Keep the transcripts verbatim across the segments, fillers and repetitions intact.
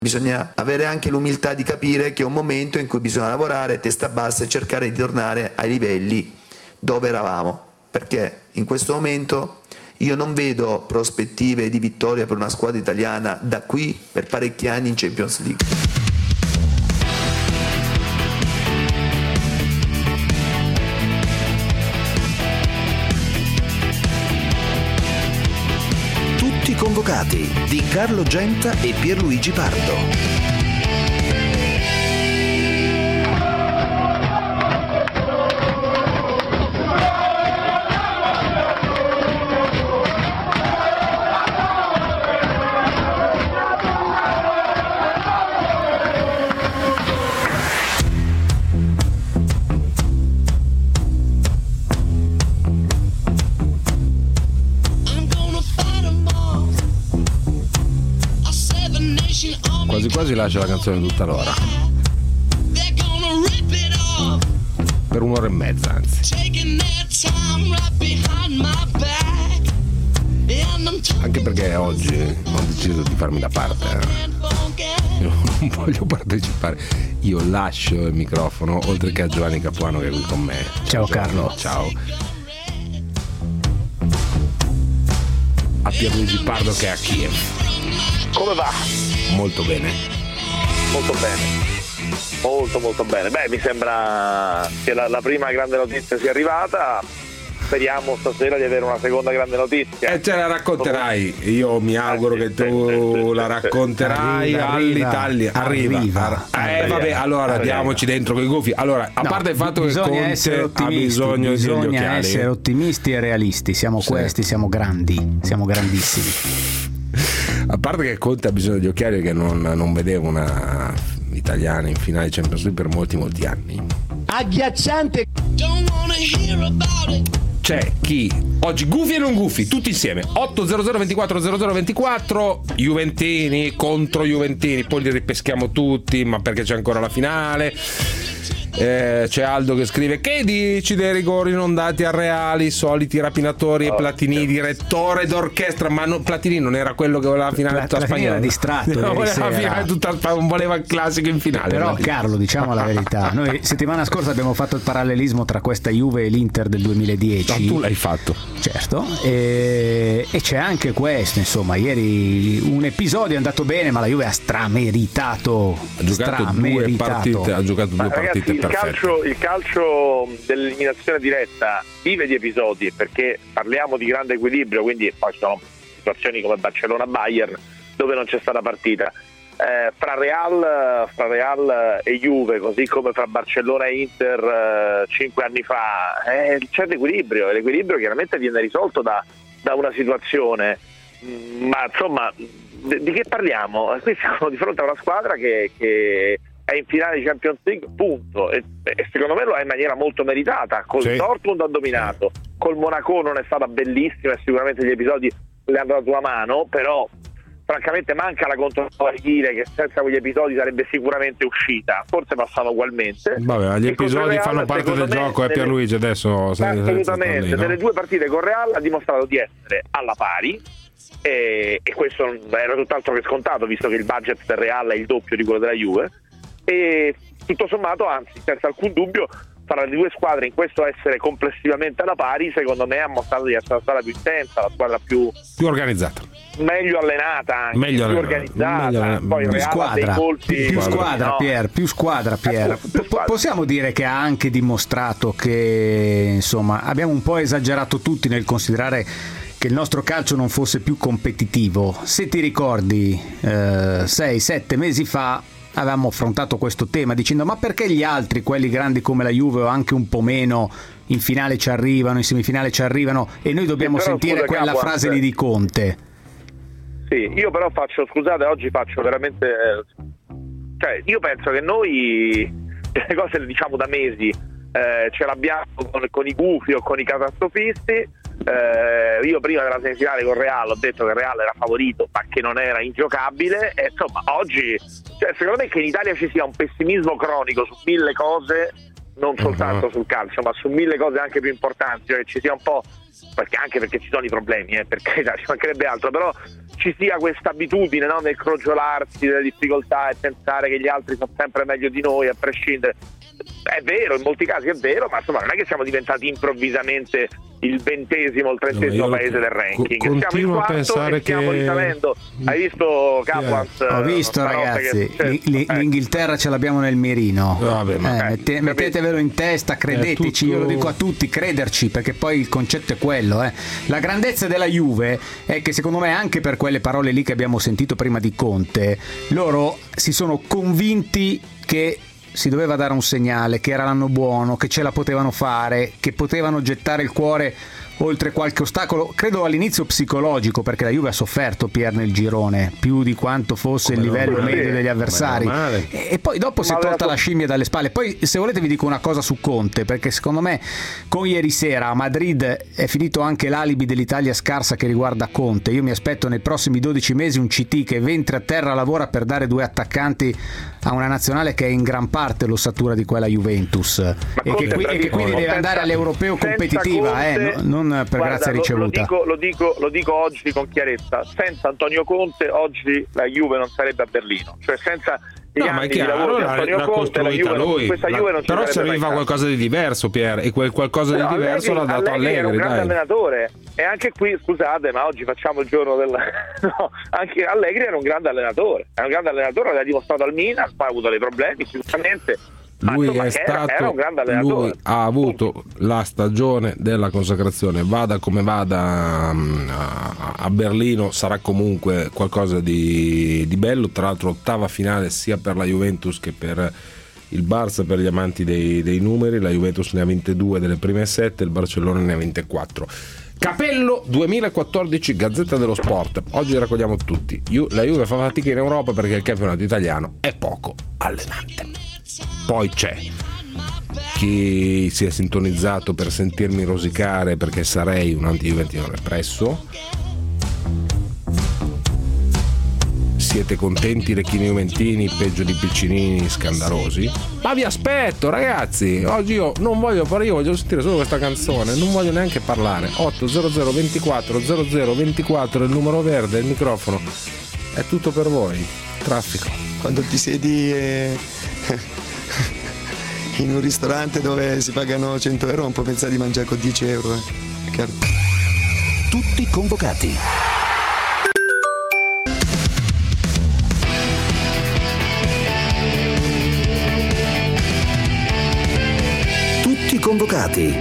Bisogna avere anche l'umiltà di capire che è un momento in cui bisogna lavorare testa bassa e cercare di tornare ai livelli dove eravamo, perché in questo momento io non vedo prospettive di vittoria per una squadra italiana da qui per parecchi anni in Champions League. Convocati di Carlo Genta e Pierluigi Pardo. Quasi quasi lascia la canzone tutta l'ora, per un'ora e mezza anzi, anche perché oggi ho deciso di farmi da parte, eh. Io non voglio partecipare, io lascio il microfono oltre che a Giovanni Capuano che è qui con me. Ciao, ciao Carlo. Ciao. A Pierluigi Pardo che è a Kiev. Come va? Molto bene. Molto bene. Molto molto bene. Beh, mi sembra che la, la prima grande notizia sia arrivata. Speriamo stasera di avere una seconda grande notizia. E ce la racconterai. Io mi auguro che tu la racconterai all'Italia. Arriva. Arriva. Eh vabbè, allora diamoci dentro con i gufi. Allora, a no, parte il fatto che Conte ha bisogno degli occhiali. Bisogna essere ottimisti e realisti. Siamo sì. Questi, siamo grandi, siamo grandissimi. A parte che Conte ha bisogno di occhiali, che non, non vedevo una italiana in finale Champions League per molti molti anni. Agghiacciante. C'è chi oggi gufi e non gufi tutti insieme. Otto zero zero ventiquattro zero zero ventiquattro Juventini contro Juventini, poi li ripeschiamo tutti, ma perché c'è ancora la finale. Eh, c'è Aldo che scrive: che dici dei rigori non dati a Reali, soliti rapinatori e Platini direttore d'orchestra? Ma no, Platini non era quello che voleva la finale tutta spagnola, era distratto, no, voleva la finale tutta, voleva il classico in finale. Però Platini. Carlo, diciamo la verità, noi settimana scorsa abbiamo fatto il parallelismo tra questa Juve e l'Inter del duemiladieci. No, tu l'hai fatto, certo, e, e c'è anche questo, insomma, ieri un episodio è andato bene, ma la Juve ha strameritato, ha giocato due partite, ha giocato due ma partite ragazzi, il calcio, il calcio dell'eliminazione diretta vive di episodi, perché parliamo di grande equilibrio, quindi poi ci sono situazioni come Barcellona-Bayern dove non c'è stata partita. Eh, fra Real, fra Real e Juve, così come fra Barcellona e Inter eh, cinque anni fa, eh, c'è l'equilibrio, e l'equilibrio chiaramente viene risolto da, da una situazione, ma insomma di, di che parliamo? Qui siamo di fronte a una squadra che, che è in finale di Champions League, punto, e, e secondo me lo è in maniera molto meritata. Col sì. Dortmund ha dominato, col Monaco non è stata bellissima e sicuramente gli episodi le hanno dato una mano, però francamente manca la contropartire che senza quegli episodi sarebbe sicuramente uscita, forse passava ugualmente. Vabbè, gli episodi Real, fanno parte del gioco, è Pierluigi adesso. Assolutamente, lì, no? Nelle due partite con Real ha dimostrato di essere alla pari, e, e questo era tutt'altro che scontato, visto che il budget del Real è il doppio di quello della Juve, e tutto sommato, anzi senza alcun dubbio, fra le due squadre in questo essere complessivamente alla pari, secondo me ha mostrato di essere la squadra più intensa, la squadra più, più organizzata, meglio allenata, anche, meglio più allenata, organizzata, meglio, poi più Real squadra, colpi, più squadra, squadra no? Pier, più squadra Pier. Più, più squadra. Possiamo dire che ha anche dimostrato che, insomma, abbiamo un po' esagerato tutti nel considerare che il nostro calcio non fosse più competitivo. Se ti ricordi, eh, sei sette mesi fa avevamo affrontato questo tema dicendo: ma perché gli altri, quelli grandi come la Juve o anche un po' meno, in finale ci arrivano, in semifinale ci arrivano, e noi dobbiamo sì, sentire scusa, quella capo, frase lì di Conte? Sì, io però faccio, scusate, oggi faccio veramente, cioè io penso che noi le cose le diciamo da mesi, eh, ce l'abbiamo con, con i gufi o con i catastrofisti. Eh, io prima della semifinale con Real ho detto che il Real era favorito ma che non era ingiocabile, e insomma oggi, cioè, secondo me che in Italia ci sia un pessimismo cronico su mille cose, non soltanto uh-huh. sul calcio, ma su mille cose anche più importanti, cioè che ci sia un po', perché anche perché ci sono i problemi, eh, perché ci mancherebbe altro, però ci sia questa abitudine, no, nel crogiolarsi delle difficoltà e pensare che gli altri sono sempre meglio di noi a prescindere. È vero, in molti casi è vero, ma insomma non è che siamo diventati improvvisamente il ventesimo o il trentesimo no, paese del ranking. Co- siamo in quarto pensare e stiamo che... risalendo. Hai visto Capuans? Yeah. Ho visto, ragazzi, che... L- eh. l'Inghilterra ce l'abbiamo nel mirino. Vabbè, ma... eh, mette- mettetevelo in testa, credeteci, tutto... io lo dico a tutti, crederci, perché poi il concetto è quello. Eh. La grandezza della Juve è che secondo me, anche per quelle parole lì che abbiamo sentito prima di Conte, loro si sono convinti che si doveva dare un segnale, che era l'anno buono, che ce la potevano fare, che potevano gettare il cuore oltre qualche ostacolo, credo all'inizio psicologico, perché la Juve ha sofferto, Pier, nel girone più di quanto fosse come il livello male, medio degli avversari, e, e poi dopo si è tolta la scimmia dalle spalle. Poi se volete vi dico una cosa su Conte, perché secondo me con ieri sera a Madrid è finito anche l'alibi dell'Italia scarsa che riguarda Conte. Io mi aspetto nei prossimi dodici mesi un C T che ventre a terra lavora per dare due attaccanti a una nazionale che è in gran parte l'ossatura di quella Juventus, e che, qui, e che quindi deve andare all'europeo competitiva, Conte, eh, non per guarda, grazia ricevuta. Lo, lo, dico, lo, dico, lo dico oggi con chiarezza: senza Antonio Conte oggi la Juve non sarebbe a Berlino, cioè senza no, ma è chiaro, di Antonio l'ha Conte, la Juve, lui. Questa Juve non però serviva qualcosa di diverso, Pier, e quel qualcosa però di diverso Allegri, l'ha dato Allegri. Allegri è un grande dai. allenatore, e anche qui scusate, ma oggi facciamo il giorno del no, anche Allegri era un grande allenatore, è un grande allenatore, l'ha dimostrato al Milan, poi ha avuto dei problemi sicuramente. Lui insomma, è era, stato era un grande allenatore. lui ha avuto la stagione della consacrazione, vada come vada a, a Berlino sarà comunque qualcosa di, di bello. Tra l'altro ottava finale sia per la Juventus che per il Barça, per gli amanti dei, dei numeri. La Juventus ne ha vinte due delle prime sette, il Barcellona ne ha vinte quattro. Capello duemilaquattordici, Gazzetta dello Sport. Oggi raccogliamo tutti. La Juve fa fatica in Europa perché il campionato italiano è poco allenante. Poi c'è chi si è sintonizzato per sentirmi rosicare perché sarei un anti-juventino represso. Siete contenti, recchini juventini, peggio di piccinini scandalosi? Ma vi aspetto, ragazzi. Oggi io non voglio parlare, io voglio sentire solo questa canzone, non voglio neanche parlare. otto zero zero ventiquattro zero zero ventiquattro, il numero verde, il microfono. È tutto per voi. Traffico. Quando ti siedi e... in un ristorante dove si pagano cento euro non può pensare di mangiare con dieci euro, eh. Chiaro. Tutti convocati. Tutti convocati.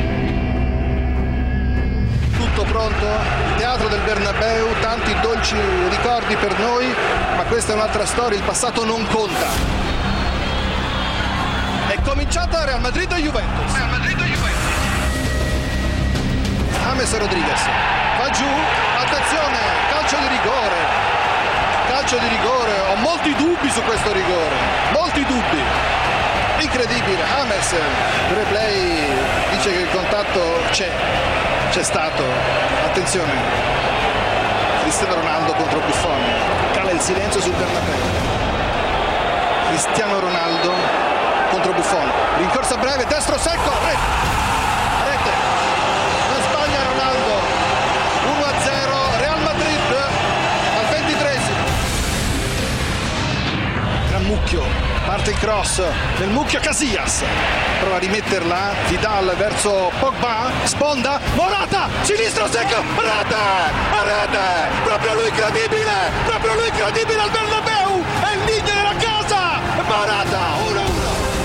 Tutto pronto? Teatro del Bernabeu, tanti dolci ricordi per noi, ma questa è un'altra storia, il passato non conta. È cominciata Real Madrid e Juventus. Real Madrid e Juventus. James Rodriguez va giù, attenzione, calcio di rigore. Calcio di rigore, ho molti dubbi su questo rigore, molti dubbi. Incredibile, James, il replay dice che il contatto c'è, c'è stato. Attenzione, Cristiano Ronaldo contro Buffon, cala il silenzio sul Bernabeu. Cristiano Ronaldo contro Buffon, rincorsa breve, destro secco, rete, rete, non sbaglia Ronaldo, uno a zero, Real Madrid al ventitreesimo. Gran mucchio, parte il cross, nel mucchio Casillas, prova a rimetterla, Vidal verso Pogba, sponda, Morata, sinistro secco, rete, rete, proprio lui incredibile, proprio lui incredibile al Bernabeu, è il ligno della casa, Morata, uno a uno.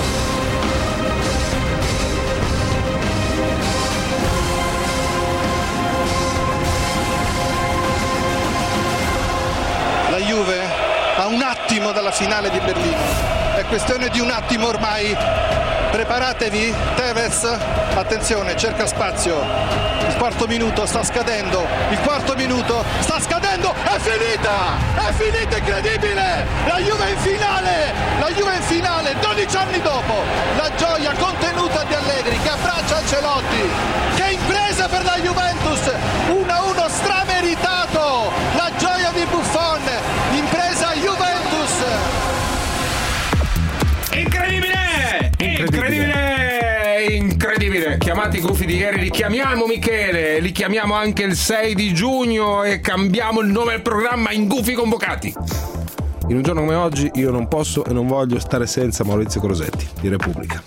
La Juve a un attimo dalla finale di Berlino, è questione di un attimo ormai, preparatevi, Tevez, attenzione, cerca spazio, il quarto minuto sta scadendo, il quarto minuto sta scadendo, è finita, è finita, incredibile, la Juve è in finale, la Juve è in finale, dodici anni dopo, la gioia contenuta di Allegri che abbraccia Ancelotti, che impresa per la Juventus, uno a uno strameritato, la gioia di Buffon, impresa Juventus. Incredibile! Incredibile! Incredibile! Chiamate richiamati i gufi di ieri, li chiamiamo Michele, li chiamiamo anche il sei di giugno e cambiamo il nome del programma in Gufi Convocati. In un giorno come oggi io non posso e non voglio stare senza Maurizio Crosetti di Repubblica.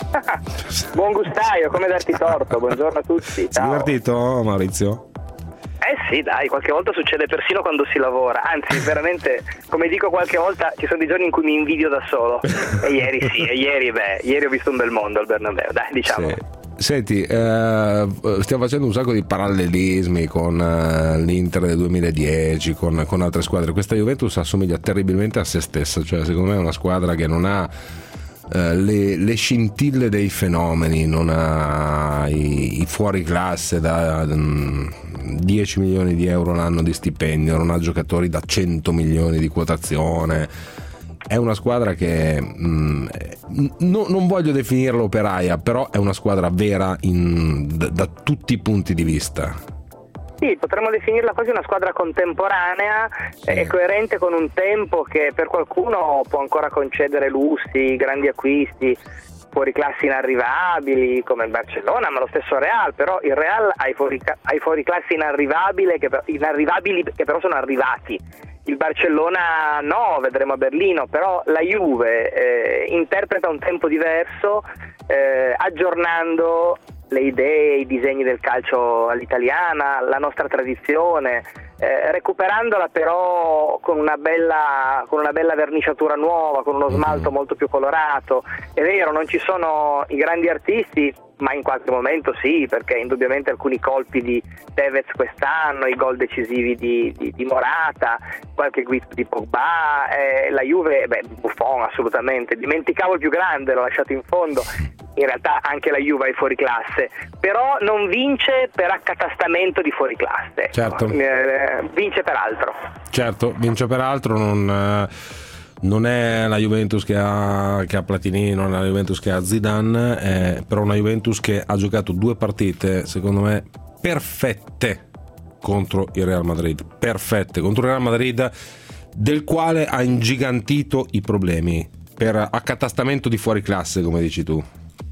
Buon gustaio, come darti torto, buongiorno a tutti. Sei ciao. divertito, Maurizio? Eh sì, dai, qualche volta succede persino quando si lavora, anzi veramente, come dico qualche volta, ci sono dei giorni in cui mi invidio da solo. E ieri sì, e ieri beh, ieri ho visto un bel mondo al Bernabeu, dai, diciamo. Sì. Senti, eh, stiamo facendo un sacco di parallelismi con eh, l'Inter del duemiladieci, con, con altre squadre. Questa Juventus assomiglia terribilmente a se stessa, cioè secondo me è una squadra che non ha eh, le, le scintille dei fenomeni, non ha i, i fuori classe da um, dieci milioni di euro l'anno di stipendio, non ha giocatori da cento milioni di quotazione. È una squadra che mh, no, non voglio definirla operaia, però è una squadra vera in, da, da tutti i punti di vista. Sì, potremmo definirla quasi una squadra contemporanea Sì. e coerente con un tempo che per qualcuno può ancora concedere lussi, grandi acquisti, fuori classi inarrivabili come il Barcellona, ma lo stesso Real, però il Real ha i fuori, ha i fuori classi inarrivabili che, inarrivabili che però sono arrivati. Il Barcellona no, vedremo a Berlino, però la Juve eh, interpreta un tempo diverso, eh, aggiornando le idee, i disegni del calcio all'italiana, la nostra tradizione, eh, recuperandola però con una bella con una bella verniciatura nuova, con uno smalto molto più colorato. È vero, non ci sono i grandi artisti, ma in qualche momento sì, perché indubbiamente alcuni colpi di Tevez quest'anno, i gol decisivi di, di, di Morata, qualche guizzo di Pogba, eh, la Juve, beh, Buffon assolutamente, dimenticavo il più grande, l'ho lasciato in fondo. In realtà anche la Juve è fuori classe, però non vince per accatastamento di fuori classe. Certo. Eh, vince per altro. Certo, vince per altro, non, eh, non è la Juventus che ha, che ha Platini, non è la Juventus che ha Zidane, è però una Juventus che ha giocato due partite, secondo me, perfette contro il Real Madrid, perfette contro il Real Madrid, del quale ha ingigantito i problemi per accatastamento di fuori classe, come dici tu.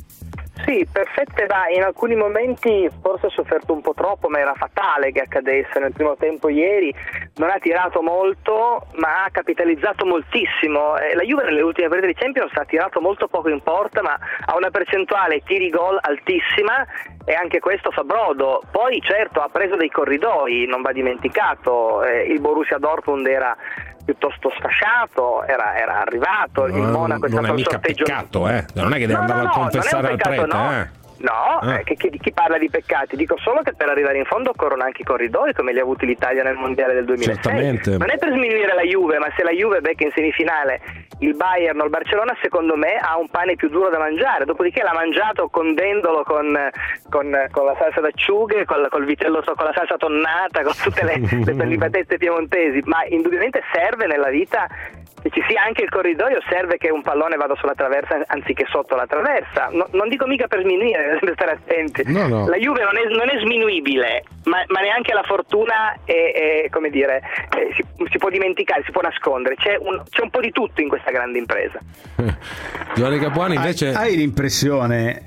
Sì, perfette, dai, in alcuni momenti forse ha sofferto un po' troppo, ma era fatale che accadesse. Nel primo tempo ieri non ha tirato molto, ma ha capitalizzato moltissimo. La Juve nelle ultime partite di Champions ha tirato molto poco in porta, ma ha una percentuale tiri gol altissima e anche questo fa brodo. Poi certo ha preso dei corridoi, non va dimenticato, eh, il Borussia Dortmund era piuttosto sfasciato, era, era arrivato, il Monaco è non stato è il mica sorteggio. Peccato, eh? Non è che deve no, andare no, a no, confessare non è un peccato, al prete, no. eh? No, Ah. eh, che, che, chi parla di peccati? Dico solo che per arrivare in fondo occorrono anche i corridoi, come li ha avuti l'Italia nel Mondiale del duemilasei. Certamente. Non è per sminuire la Juve, ma se la Juve becca in semifinale il Bayern o il Barcellona, secondo me ha un pane più duro da mangiare. Dopodiché l'ha mangiato condendolo con, con, con la salsa d'acciughe, col, col vitello, con la salsa tonnata, con tutte le, le prelibatezze piemontesi. Ma indubbiamente serve nella vita che ci sia anche il corridoio, serve che un pallone vada sulla traversa anziché sotto la traversa. No, non dico mica per sminuire, bisogna stare attenti. No, no. La Juve non è, non è sminuibile, ma, ma neanche la fortuna è, è come dire, è, si, si può dimenticare, si può nascondere. C'è un, c'è un po' di tutto in questa grande impresa. Giovanni Capuani invece hai, hai l'impressione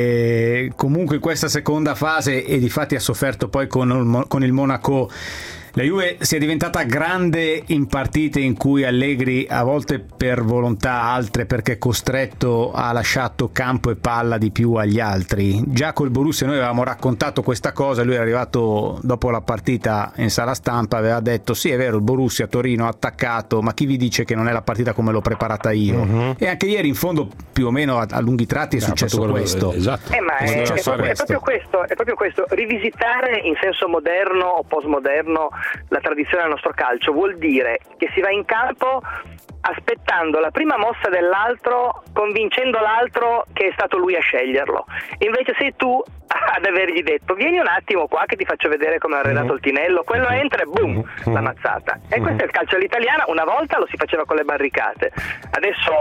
che comunque in questa seconda fase, e difatti ha sofferto poi con il, con il Monaco, la Juve sia diventata grande in partite in cui Allegri, a volte per volontà, altre perché costretto, ha lasciato campo e palla di più agli altri? Già col Borussia noi avevamo raccontato questa cosa, lui è arrivato dopo la partita in sala stampa, aveva detto sì è vero, il Borussia Torino ha attaccato, ma chi vi dice che non è la partita come l'ho preparata io? Uh-huh. E anche ieri in fondo più o meno a, a lunghi tratti è ha successo questo. Esatto. Eh, ma è, è, è, proprio, è, proprio questo, è proprio questo, rivisitare in senso moderno o postmoderno la tradizione del nostro calcio vuol dire che si va in campo aspettando la prima mossa dell'altro, convincendo l'altro che è stato lui a sceglierlo. Invece sei tu ad avergli detto vieni un attimo qua che ti faccio vedere come ha arredato il tinello, quello entra e boom, la mazzata. E questo è il calcio all'italiana. Una volta lo si faceva con le barricate, adesso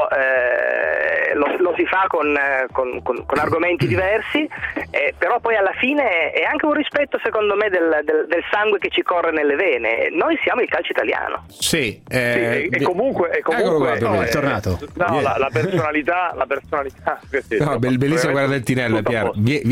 eh, lo, lo si fa con, con, con, con argomenti diversi, eh, però poi alla fine è anche un rispetto secondo me del, del, del sangue che ci corre nelle vene. Noi siamo il calcio italiano. Sì, sì eh, e, e comunque, e comunque qua, no, è tornato. No, la, la personalità, la personalità. No, bellissima quella del tinello, Pier. Vieni piccolo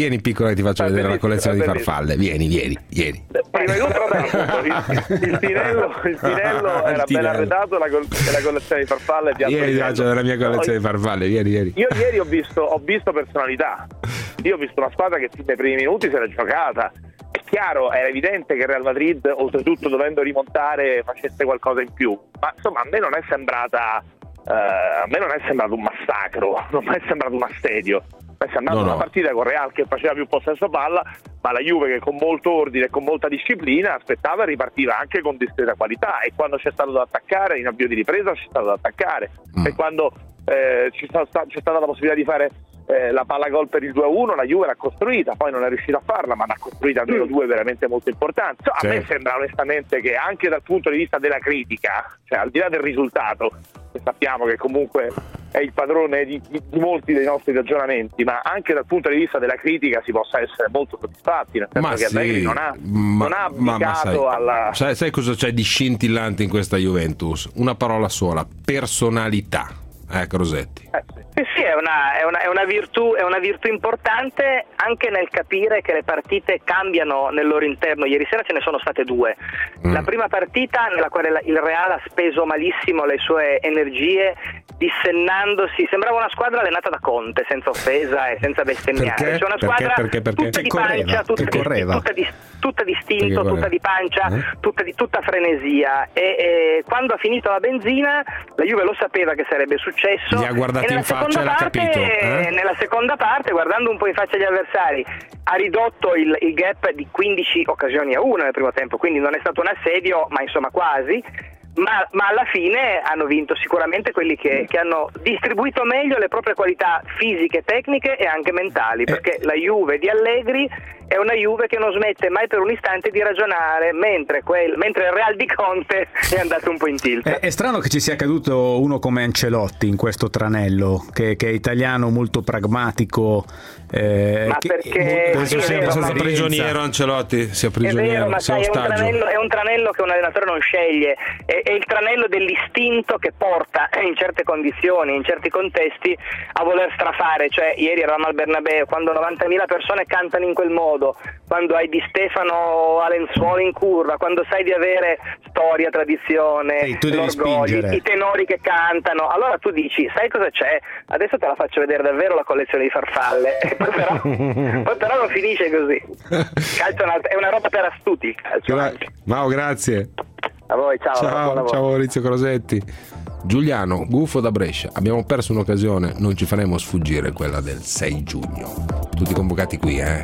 che ti faccio È vedere la bellissimo, collezione è di bellissimo. farfalle. Vieni, vieni, vieni. Prima di tutto, vabbè, il, il Pinello, il Pinello Il era ben Tinello. arredato la, col- la collezione di farfalle di Vieni, ti faccio vedere la mia collezione di farfalle. Vieni, vieni. Io ieri ho visto, ho visto personalità. Io ho visto una squadra che nei primi minuti si era giocata. È chiaro, era evidente che il Real Madrid, oltretutto dovendo rimontare, facesse qualcosa in più. Ma insomma, a me non è sembrata eh, a me non è sembrato un massacro, non mi è sembrato un assedio. Mi è sembrata No, una no. partita con Real che faceva più possesso palla, ma la Juve che con molto ordine e con molta disciplina aspettava e ripartiva anche con discreta qualità, e quando c'è stato da attaccare in avvio di ripresa c'è stato da attaccare Mm. e quando eh, ci sta- sta- c'è stata la possibilità di fare eh, la palla gol per il due a uno, la Juve l'ha costruita, poi non è riuscita a farla, ma ne ha costruita almeno due veramente molto importanti. Insomma, a me Certo. sembra onestamente che anche dal punto di vista della critica, cioè al di là del risultato, che sappiamo che comunque è il padrone di, di, di molti dei nostri ragionamenti, ma anche dal punto di vista della critica si possa essere molto soddisfatti, nel senso Ma che Allegri sì, non ha, ma, non ha ma- ma abdicato sai, alla... sai, sai cosa c'è di scintillante in questa Juventus? Una parola sola: personalità. Ecco, Rosetti. Eh, sì. Sì, sì, è una, è, una, è, una virtù, è una virtù importante anche nel capire che le partite cambiano nel loro interno. Ieri sera ce ne sono state due. Mm. La prima partita nella quale la- il Real ha speso malissimo le sue energie, dissennandosi, sembrava una squadra allenata da Conte, senza offesa e senza bestemmiare. Perché? Cioè una Perché? squadra Perché? Perché? tutta Che di correva, pancia, tutta, che di, correva. tutta, di, tutta di Perché istinto, correva? tutta di pancia, Eh? tutta di tutta frenesia. E, e quando ha finito la benzina, la Juve lo sapeva che sarebbe successo. Li ha guardati e nella in faccia seconda e l'ha parte, capito, eh? Nella seconda parte, guardando un po' in faccia agli avversari, ha ridotto il, il gap di quindici occasioni a uno nel primo tempo, quindi non è stato un assedio, ma insomma quasi. Ma, ma alla fine hanno vinto sicuramente quelli che, che hanno distribuito meglio le proprie qualità fisiche, tecniche e anche mentali, perché la Juve di Allegri è una Juve che non smette mai per un istante di ragionare, mentre, quel, mentre il Real di Conte è andato un po' in tilt. È, è strano che ci sia caduto uno come Ancelotti in questo tranello, che, che è italiano, molto pragmatico. Eh, Ma che- perché- molto- Penso è sia vero, abbastanza ma- prigioniero Ancelotti, sia È prigioniero, vero, ma sia sai, è un, ostaggio. tranello, è un tranello che un allenatore non sceglie, è, è il tranello dell'istinto che porta in certe condizioni, in certi contesti, a voler strafare. Cioè, ieri eravamo al Bernabeu, quando novantamila persone cantano in quel modo, quando hai Di Stefano a lenzuola in curva, quando sai di avere storia, tradizione, Sì, tu devi l'orgoglio, spingere. i tenori che cantano, allora tu dici, sai cosa c'è? Adesso te la faccio vedere davvero la collezione di farfalle. E poi però, poi però non finisce così. Il calcio è una, è una roba per astuti, il calcio Gra- anche. Mao, grazie. A voi, ciao. buon Ciao, lavoro. ciao Maurizio Crosetti. Giuliano, gufo da Brescia. Abbiamo perso un'occasione, non ci faremo sfuggire quella del sei giugno. Tutti convocati qui, eh?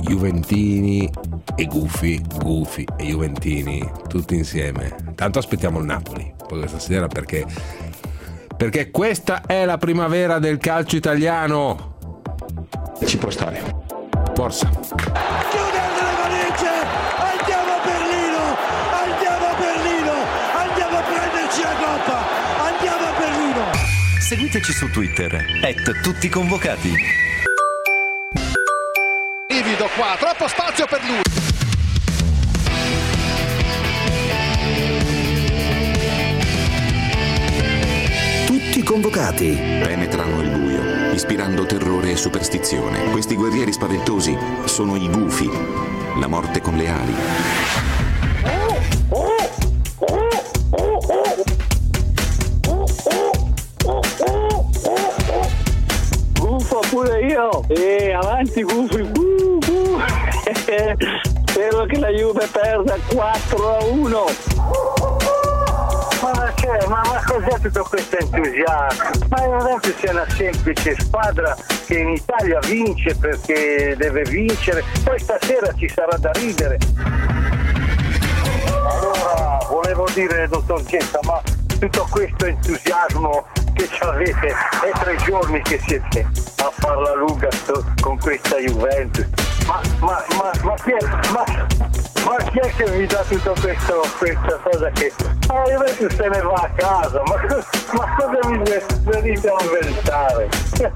Juventini e gufi, gufi e Juventini, tutti insieme. Tanto aspettiamo il Napoli poi questa sera, perché perché questa è la primavera del calcio italiano. Ci può stare. Forza. Chiudete le valigie, andiamo a Berlino, andiamo a Berlino, andiamo a prenderci la coppa, andiamo a Berlino. Seguiteci su Twitter, at tutti convocati. Livido qua, troppo spazio per lui. Tutti convocati. Penetrano il buio, ispirando terrore e superstizione. Questi guerrieri spaventosi sono i gufi, la morte con le ali. Gufo pure io, e avanti Gufi, uh, uh. Spero che la Juve perda quattro a uno. Ma, cioè, ma, ma cos'è tutto questo entusiasmo? Ma non è che sia una semplice squadra che in Italia vince perché deve vincere, poi stasera ci sarà da ridere. Allora, volevo dire, dottor Getta, ma tutto questo entusiasmo che avete è tre giorni che siete a farla lunga sto, con questa Juventus. Ma, ma, ma, ma, chi è, ma, ma chi è che vi dà tutto questo, questa cosa che ah, Juventus se ne va a casa? Ma, ma cosa vi venite a inventare?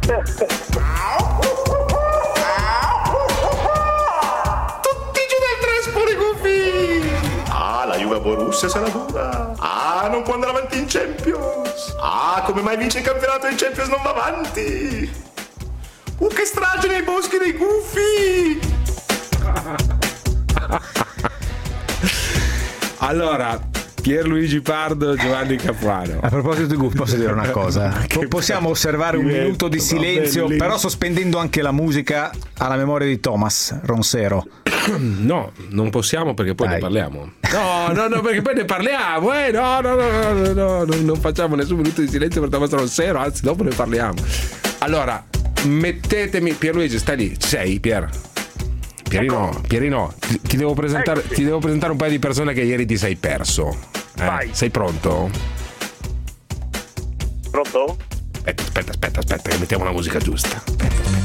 Tutti giù dal Trespoli, Gufi! Ah, la Juve a Borussia se la dura. Ah, non può andare avanti in Champions. Ah, come mai vince il campionato in Champions non va avanti? Uh, che strage nei boschi dei Gufi! Allora, Pierluigi Pardo, Giovanni Capuano. A proposito di gufi, posso dire una cosa? Possiamo osservare un minuto di silenzio, però sospendendo anche la musica alla memoria di Thomas Ronsero. No, non possiamo perché poi Dai. ne parliamo. No, no, no, perché poi ne parliamo. Eh, no, no, no, no, no, no, no, non facciamo nessun minuto di silenzio per Thomas Ronsero, anzi, dopo ne parliamo. Allora, mettetemi, Pierluigi, stai lì, ci sei, Pier? Pierino, Pierino, ti, ti, devo presentare, ti devo presentare un paio di persone che ieri ti sei perso. Eh, Vai. Sei pronto? Pronto? Aspetta, aspetta, aspetta, aspetta, che mettiamo la musica giusta. Aspetta, aspetta.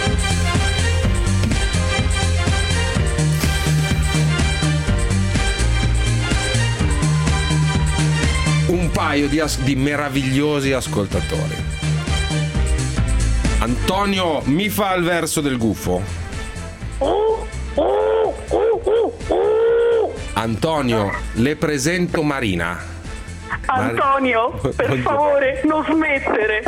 Un paio di, as- di meravigliosi ascoltatori. Antonio mi fa il verso del gufo. Antonio, le presento Marina. Antonio, per favore, non smettere.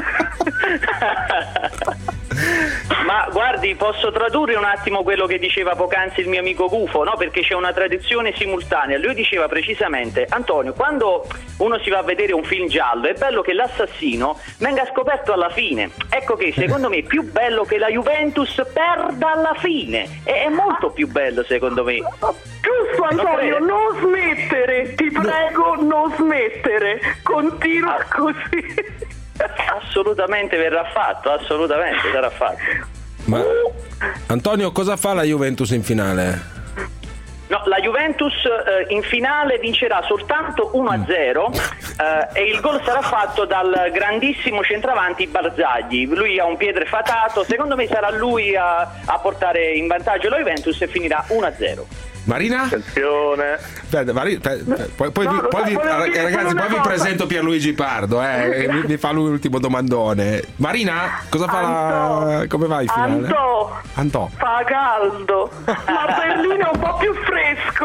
Ma guardi, posso tradurre un attimo quello che diceva poc'anzi il mio amico Gufo, no? Perché c'è una traduzione simultanea. Lui diceva precisamente: Antonio, quando uno si va a vedere un film giallo è bello che l'assassino venga scoperto alla fine. Ecco che secondo me è più bello che la Juventus perda alla fine. È, è molto più bello secondo me. Giusto, Antonio, non, non smettere, ti prego, non smettere. Continua ah. così. Assolutamente verrà fatto, assolutamente sarà fatto. Ma Antonio, cosa fa la Juventus in finale? No, la Juventus eh, in finale vincerà soltanto uno a zero eh, e il gol sarà fatto dal grandissimo centravanti Barzagli. Lui ha un piede fatato, secondo me sarà lui a, a portare in vantaggio la Juventus e finirà uno a zero. Marina? Attenzione. Aspetta, Marina, poi, poi, no, vi, poi vi, ragazzi, poi vi presento Pierluigi Pardo, eh, mi, mi fa lui l'ultimo domandone. Marina, cosa fa la... come va in finale? Antò, Antò. Fa caldo, ma Berlino è un po' più fresco.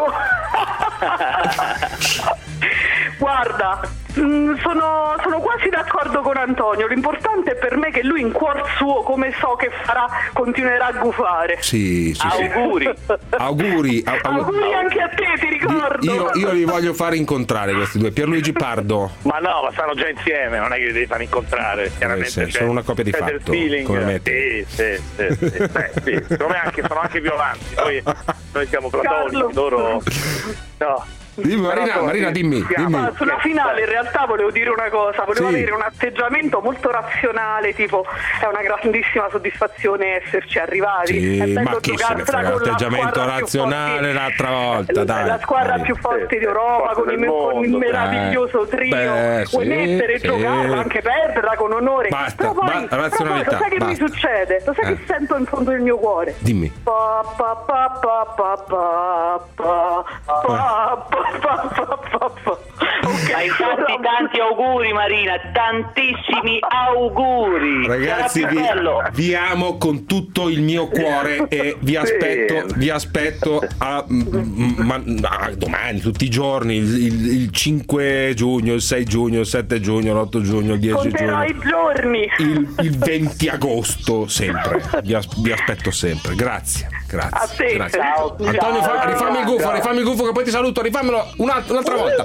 Guarda, mh, sono, sono quasi d'accordo con Antonio. L'importante è per me che lui in cuor suo, come so che farà, continuerà a gufare. Sì, sì, sì. Auguri. Auguri. Au- au- Auguri anche a te, ti ricordo. Io, io li voglio fare incontrare questi due. Pierluigi Pardo. Ma no, ma stanno già insieme, non è che li devi fare incontrare. Chiaramente Eh sì, sono una coppia di c'è del fatto, feeling. come me. Sì, sì, sì, sì. Beh, sì. Secondo me anche, sono anche più avanti. Noi, noi siamo platonici, loro. No. Dimmi, Marina, Però, Marina, dimmi, dimmi. Ma sulla finale in realtà volevo dire una cosa, volevo Sì. avere un atteggiamento molto razionale, tipo è una grandissima soddisfazione esserci arrivati. Sì, è bello ma chi se ne giocarsela frega, con la atteggiamento squadra più razionale forte- l'altra volta, dai. La squadra Marina. più forte d'Europa, con, il, con il meraviglioso trio. Beh, Vuoi sì, mettere e sì. giocarla, anche perderla con onore. Basta, però poi, ba- però poi razionalità, lo sai che mi basta. succede? Lo sai Eh. che sento in fondo del mio cuore? Dimmi. Pa, pa, pa, pa, pa, pa, pa, pa, pa, pa, pa, pa, pa. Ma infatti tanti auguri Marina, tantissimi auguri. Ragazzi, Sarà più vi, bello. vi amo con tutto il mio cuore e vi aspetto, vi aspetto a, m- ma- a domani, tutti i giorni, il, il- il cinque giugno, il sei giugno, il sette giugno, l'otto giugno, il dieci Conterò giugno, i giorni. il, il venti agosto, sempre. Vi, as- vi aspetto sempre. Grazie, grazie. A te. grazie. Ciao. Antonio, fa- rifammi il gufo, rifammi il gufo che poi ti saluto, rifammelo un'alt- un'altra volta.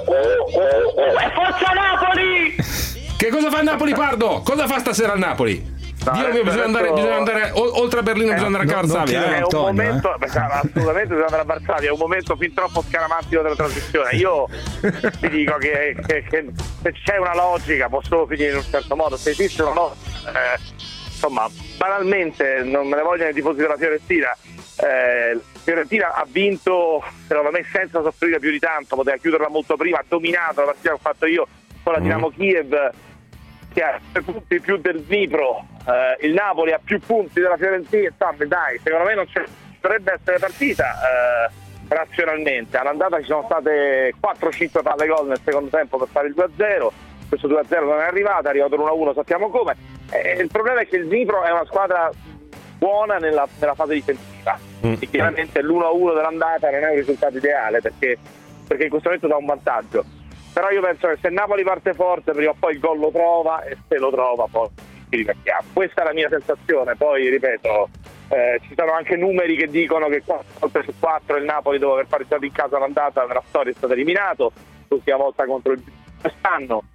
Forza Napoli! Che cosa fa il Napoli, Pardo? Cosa fa stasera il Napoli? Dio mio, bisogna andare, bisogna andare o- oltre a Berlino, bisogna andare a Varsavia. È Eh. un momento, beh, assolutamente bisogna andare a Varsavia, è un momento fin troppo scaramantico della trasmissione. Io ti dico che, che, che se c'è una logica può solo finire in un certo modo, se esiste una logica, eh, insomma, banalmente, non me ne vogliono i tifosi della Fiorentina. Eh, Fiorentina ha vinto secondo me senza soffrire più di tanto, poteva chiuderla molto prima, ha dominato la partita che ho fatto io con la Dinamo Kiev, che ha tre punti più del Dnipro, eh, il Napoli ha più punti della Fiorentina. Insomma, dai, secondo me non c'è, dovrebbe essere partita eh, razionalmente. All'andata ci sono state quattro cinque palle gol nel secondo tempo per fare il due a zero, questo due a zero non è arrivato, è arrivato l'uno a uno, sappiamo come. Eh, il problema è che il Dnipro è una squadra buona nella, nella fase difensiva mm. e chiaramente l'uno a uno dell'andata non è un risultato ideale perché, perché in questo momento dà un vantaggio, però io penso che se Napoli parte forte prima o poi il gol lo trova e se lo trova poi ci ripetiamo. Questa è la mia sensazione, poi ripeto Eh, ci sono anche numeri che dicono che quattro volte su quattro il Napoli, dopo aver pareggiato in casa all'andata nella storia, è stato eliminato, l'ultima volta contro il quest'anno.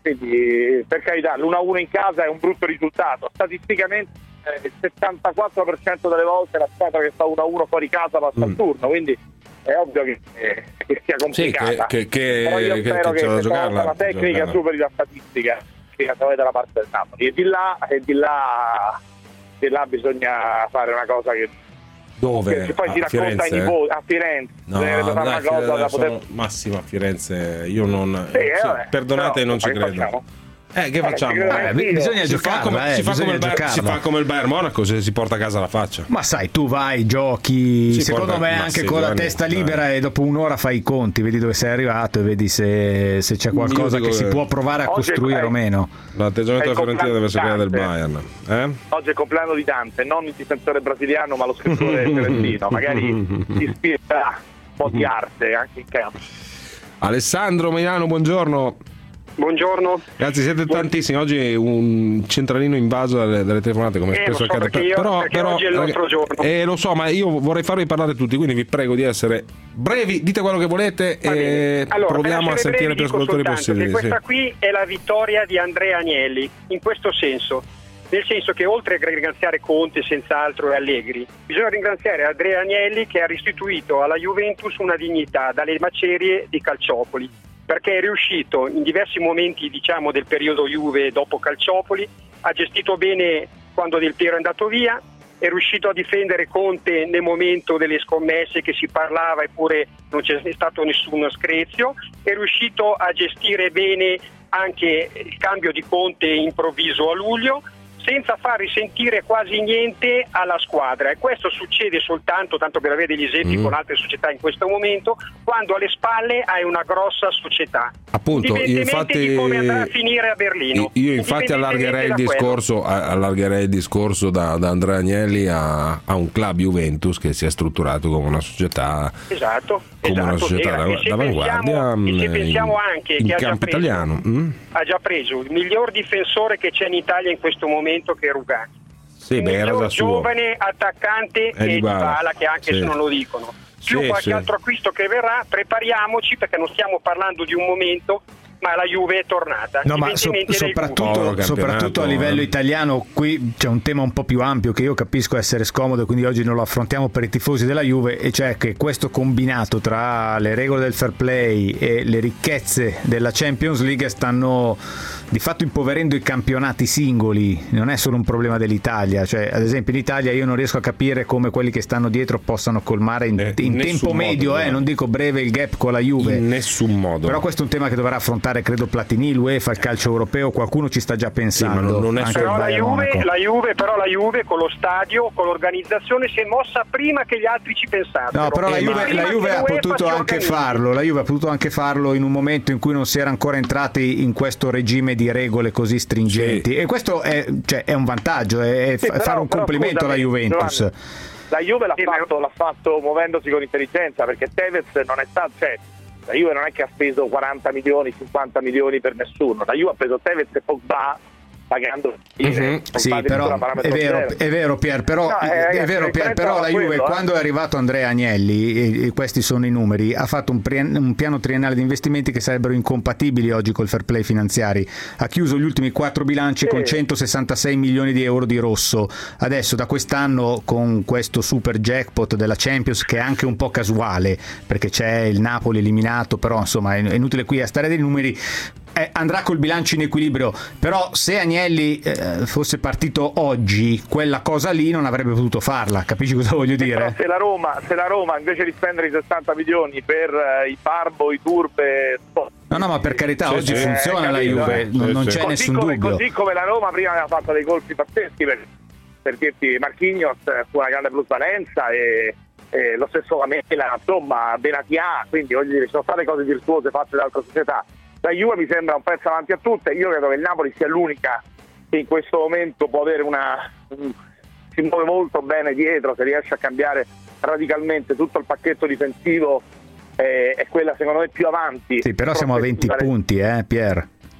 Quindi per carità, l'uno a uno in casa è un brutto risultato. Statisticamente eh, il settantaquattro per cento delle volte la squadra che sta uno a uno fuori casa passa al Mm. turno, quindi è ovvio che, eh, che sia complicata. Sì, che, che, Però io che, spero che che, c'è da che giocarla, la tecnica giocarla. superi la statistica, che è dalla parte del Napoli, e di là, e di là, di là bisogna fare una cosa che Dove? che poi A si racconta Firenze? ai nipoti a Firenze. No, Deve fare dai, una cosa da sono poter... massima a Firenze, io non Sì, eh, sì, vabbè, perdonate, però, non ci ma che credo. facciamo? Eh, che Eh, facciamo? ci credo Eh, anch'io. bisogna Si fa giocarla, come, eh, si fa bisogna come il Bayern- si giocarla. fa come il Bayern Monaco, se si porta a casa la faccia. Ma sai, tu vai, giochi, Si secondo porta- me ma anche sì, con la Giovanni, testa dai. libera, e dopo un'ora fai i conti, vedi dove sei arrivato e vedi se, se c'è qualcosa Io dico che si che- può provare a Oggi è- costruire eh, o meno. L'atteggiamento È della Fiorentina deve essere quello del completamente. Bayern. Eh? Oggi è il compleanno di Dante, non il difensore brasiliano ma lo scrittore fiorentino, magari si ispira un po' di arte anche in campo. Alessandro Milano, buongiorno. Buongiorno. Ragazzi, siete tantissimi. Oggi è un centralino invaso dalle, dalle telefonate, come Eh, spesso lo so, accade. perché io- però, perché però, oggi è il nostro giorno. Eh, lo so, ma io vorrei farvi parlare tutti, quindi vi prego di essere brevi, dite quello che volete Va e bene. Allora, proviamo per a essere sentire brevi, più dico ascoltatori soltanto possibili. che questa sì. qui è la vittoria di Andrea Agnelli, in questo senso. Nel senso che oltre a ringraziare Conte senz'altro e Allegri, bisogna ringraziare Andrea Agnelli che ha restituito alla Juventus una dignità dalle macerie di Calciopoli, perché è riuscito in diversi momenti, diciamo, del periodo Juve dopo Calciopoli, ha gestito bene quando Del Piero è andato via, è riuscito a difendere Conte nel momento delle scommesse che si parlava eppure non c'è stato nessun screzio, è riuscito a gestire bene anche il cambio di Conte improvviso a luglio, senza far risentire quasi niente alla squadra, e questo succede soltanto, tanto per avere degli esempi Mm. con altre società in questo momento, quando alle spalle hai una grossa società, Appunto, io indipendentemente infatti, di come andrà a finire a Berlino. io infatti allargherei il Indipendentemente da quello. discorso, allargherei il discorso da, da Andrea Agnelli a, a un club Juventus che si è strutturato come una società, Esatto, come esatto. una società E- e se d'avanguardia pensiamo- e se in- pensiamo anche in che ha già campo preso- italiano. Mm? ha già preso il miglior difensore che c'è in Italia in questo momento, che è Rugani. Sì, il beh, era miglior già suo. giovane attaccante È che è Dybala, Dybala, che anche sì. se non lo dicono. Più Sì, qualche sì. altro acquisto che verrà, prepariamoci, perché non stiamo parlando di un momento, ma la Juve è tornata. No, ma so- indipendentemente dai soprattutto, Povero campionato, soprattutto a livello eh. italiano, qui c'è un tema un po' più ampio che io capisco essere scomodo, quindi oggi non lo affrontiamo per i tifosi della Juve, e cioè che questo combinato tra le regole del fair play e le ricchezze della Champions League stanno di fatto impoverendo i campionati singoli. Non è solo un problema dell'Italia, cioè ad esempio in Italia io non riesco a capire come quelli che stanno dietro possano colmare in, Eh, in nessun tempo modo, medio, eh, guarda. non dico breve, il gap con la Juve. In nessun modo. Però questo è un tema che dovrà affrontare, credo, Platini, l'UEFA, il calcio europeo, qualcuno ci sta già pensando. Sì, ma non- non è anche solo- il Però la Bayern Juve, Monaco. la Juve, però la Juve con lo stadio, con l'organizzazione si è mossa prima che gli altri ci pensassero. No, però la Eh, Juve, prima la Juve che ha l'UEFA potuto si anche organizzi. farlo. La Juve ha potuto anche farlo in un momento in cui non si era ancora entrati in questo regime di regole così stringenti. E questo è, cioè, è un vantaggio, è, è Sì, fa- però- fare un però complimento alla scusami, Juventus. Giovanni, la Juve l'ha fatto, l'ha fatto muovendosi con intelligenza, perché Tevez non è stato, cioè, la Juve non è che ha speso quaranta milioni, cinquanta milioni per nessuno, la Juve ha preso Tevez e Pogba pagando Mhm, sì, però è vero, è vero Pier, però, No, eh, è ragazzi, vero, la Pier, però la differenza Juve era quello, eh. quando è arrivato Andrea Agnelli, e, e questi sono i numeri, ha fatto un, pri- un piano triennale di investimenti che sarebbero incompatibili oggi col fair play finanziari. Ha chiuso gli ultimi quattro bilanci con centosessantasei milioni di euro di rosso. Adesso da quest'anno, con questo super jackpot della Champions, che è anche un po' casuale perché c'è il Napoli eliminato, però insomma è inutile qui a stare dei numeri, eh, andrà col bilancio in equilibrio. Però se Agnelli eh, fosse partito oggi, quella cosa lì non avrebbe potuto farla, capisci cosa voglio Però dire? se la Roma, se la Roma invece di spendere i sessanta milioni per eh, i Parbo, i Turbe, No, no, ma per carità, Sì, oggi sì. funziona Eh, la capito, Juve, eh. non, Sì, non sì. c'è Così nessun come, dubbio. Così come la Roma prima aveva fatto dei colpi pazzeschi, per, per dirti Marquinhos eh, fu una grande plusvalenza, e, e lo stesso Lamela, insomma Benatia, quindi voglio dire, ci sono state cose virtuose fatte da altre società. La Juve mi sembra un pezzo avanti a tutte, io credo che il Napoli sia l'unica che in questo momento può avere una... un- si muove molto bene dietro, se riesce a cambiare radicalmente tutto il pacchetto difensivo, eh, è quella secondo me più avanti. Sì, però siamo a venti punti, eh, Pier.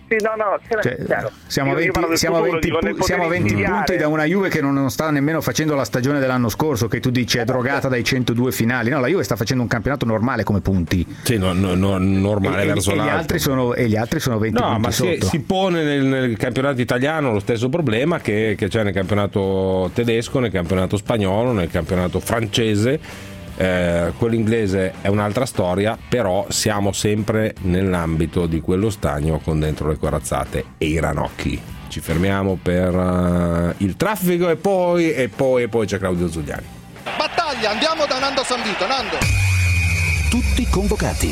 sì, no, no, cioè, chiaro. siamo a Io- io venti, parlo del siamo a futuro, venti dico, pu- nel siamo a poter venti invidiare. punti da una Juve che non, non sta nemmeno facendo la stagione dell'anno scorso, che tu dici è drogata dai centodue finali. No, la Juve sta facendo un campionato normale come punti. Sì, no, no, no, normale e, verso e, gli l'alto. altri sono, e gli altri sono venti No, punti ma si, sotto. si pone nel, nel campionato italiano lo stesso problema che, che c'è nel campionato tedesco, nel campionato spagnolo, nel campionato francese. Eh, quello inglese è un'altra storia, però siamo sempre nell'ambito di quello stagno con dentro le corazzate e i ranocchi. Ci fermiamo per uh, il traffico e poi e poi e poi c'è Claudio Zuliani. Battaglia, andiamo da Nando Sanvito. Nando. Tutti convocati.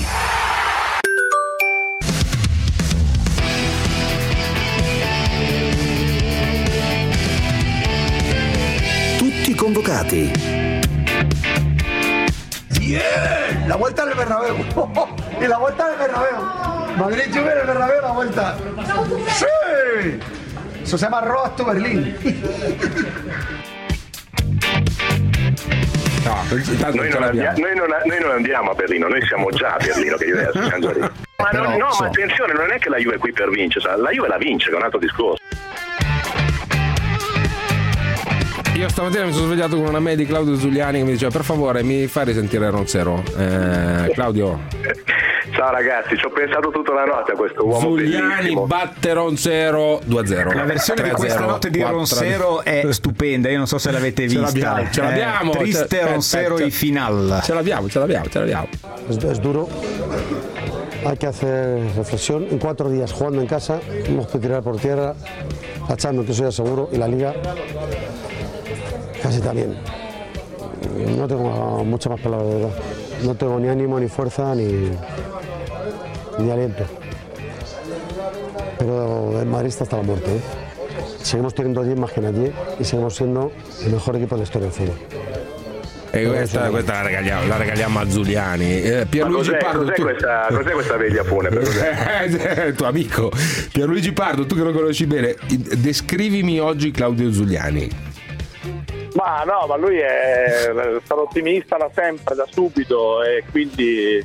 Tutti convocati. Yeah, la vuelta al Bernabéu. Y la vuelta al Bernabéu. Madrid Juve en el Bernabéu, la vuelta. Sí. Eso se llama Road to Berlin. No, Noi non, andiamo, noi, non, noi non andiamo a Berlino, noi siamo già a Berlino, che io adesso siamo già lì. Ma Però, no, no, so. ma attenzione, non è che la Juve è qui per vincere, sa, la Juve la vince, che è un altro discorso. Io stamattina mi sono svegliato con una mail di Claudio Zuliani che mi diceva per favore mi fai risentire Ronzero. Eh, Claudio. Ciao ragazzi, ci ho pensato tutta la notte a questo uomo Zuliani bellissimo. batte Ronzero due a zero. La versione di questa notte di Ronsero è stupenda, io non so se l'avete Ce vista. l'abbiamo, ce l'abbiamo. Eh, Triste Ce- Ronsero ce- y final. Ce l'abbiamo, ce l'abbiamo, ce l'abbiamo. Es, es duro, hay que hacer reflexión. En cuatro días jugando en casa, hemos que tirar por tierra, la Champions, que eso ya seguro, y la Liga casi también. No tengo mucha más palabras, de verdad. No tengo ni ánimo, ni fuerza, ni, ni aliento. Pero el Madrid está hasta la muerte, ¿eh? Seguimos teniendo diez más que nadie y seguimos siendo el mejor equipo de la historia del fútbol. E questa, questa la, regaliamo, la regaliamo a Zuliani. Eh, Ma Pierluigi cos'è, Pardo. cos'è, tu... questa, cos'è questa veglia funebre? Cos'è? il tuo amico Pierluigi Pardo, tu che lo conosci bene, descrivimi oggi Claudio Zuliani. Ma no, ma lui è stato ottimista da sempre, da subito, e quindi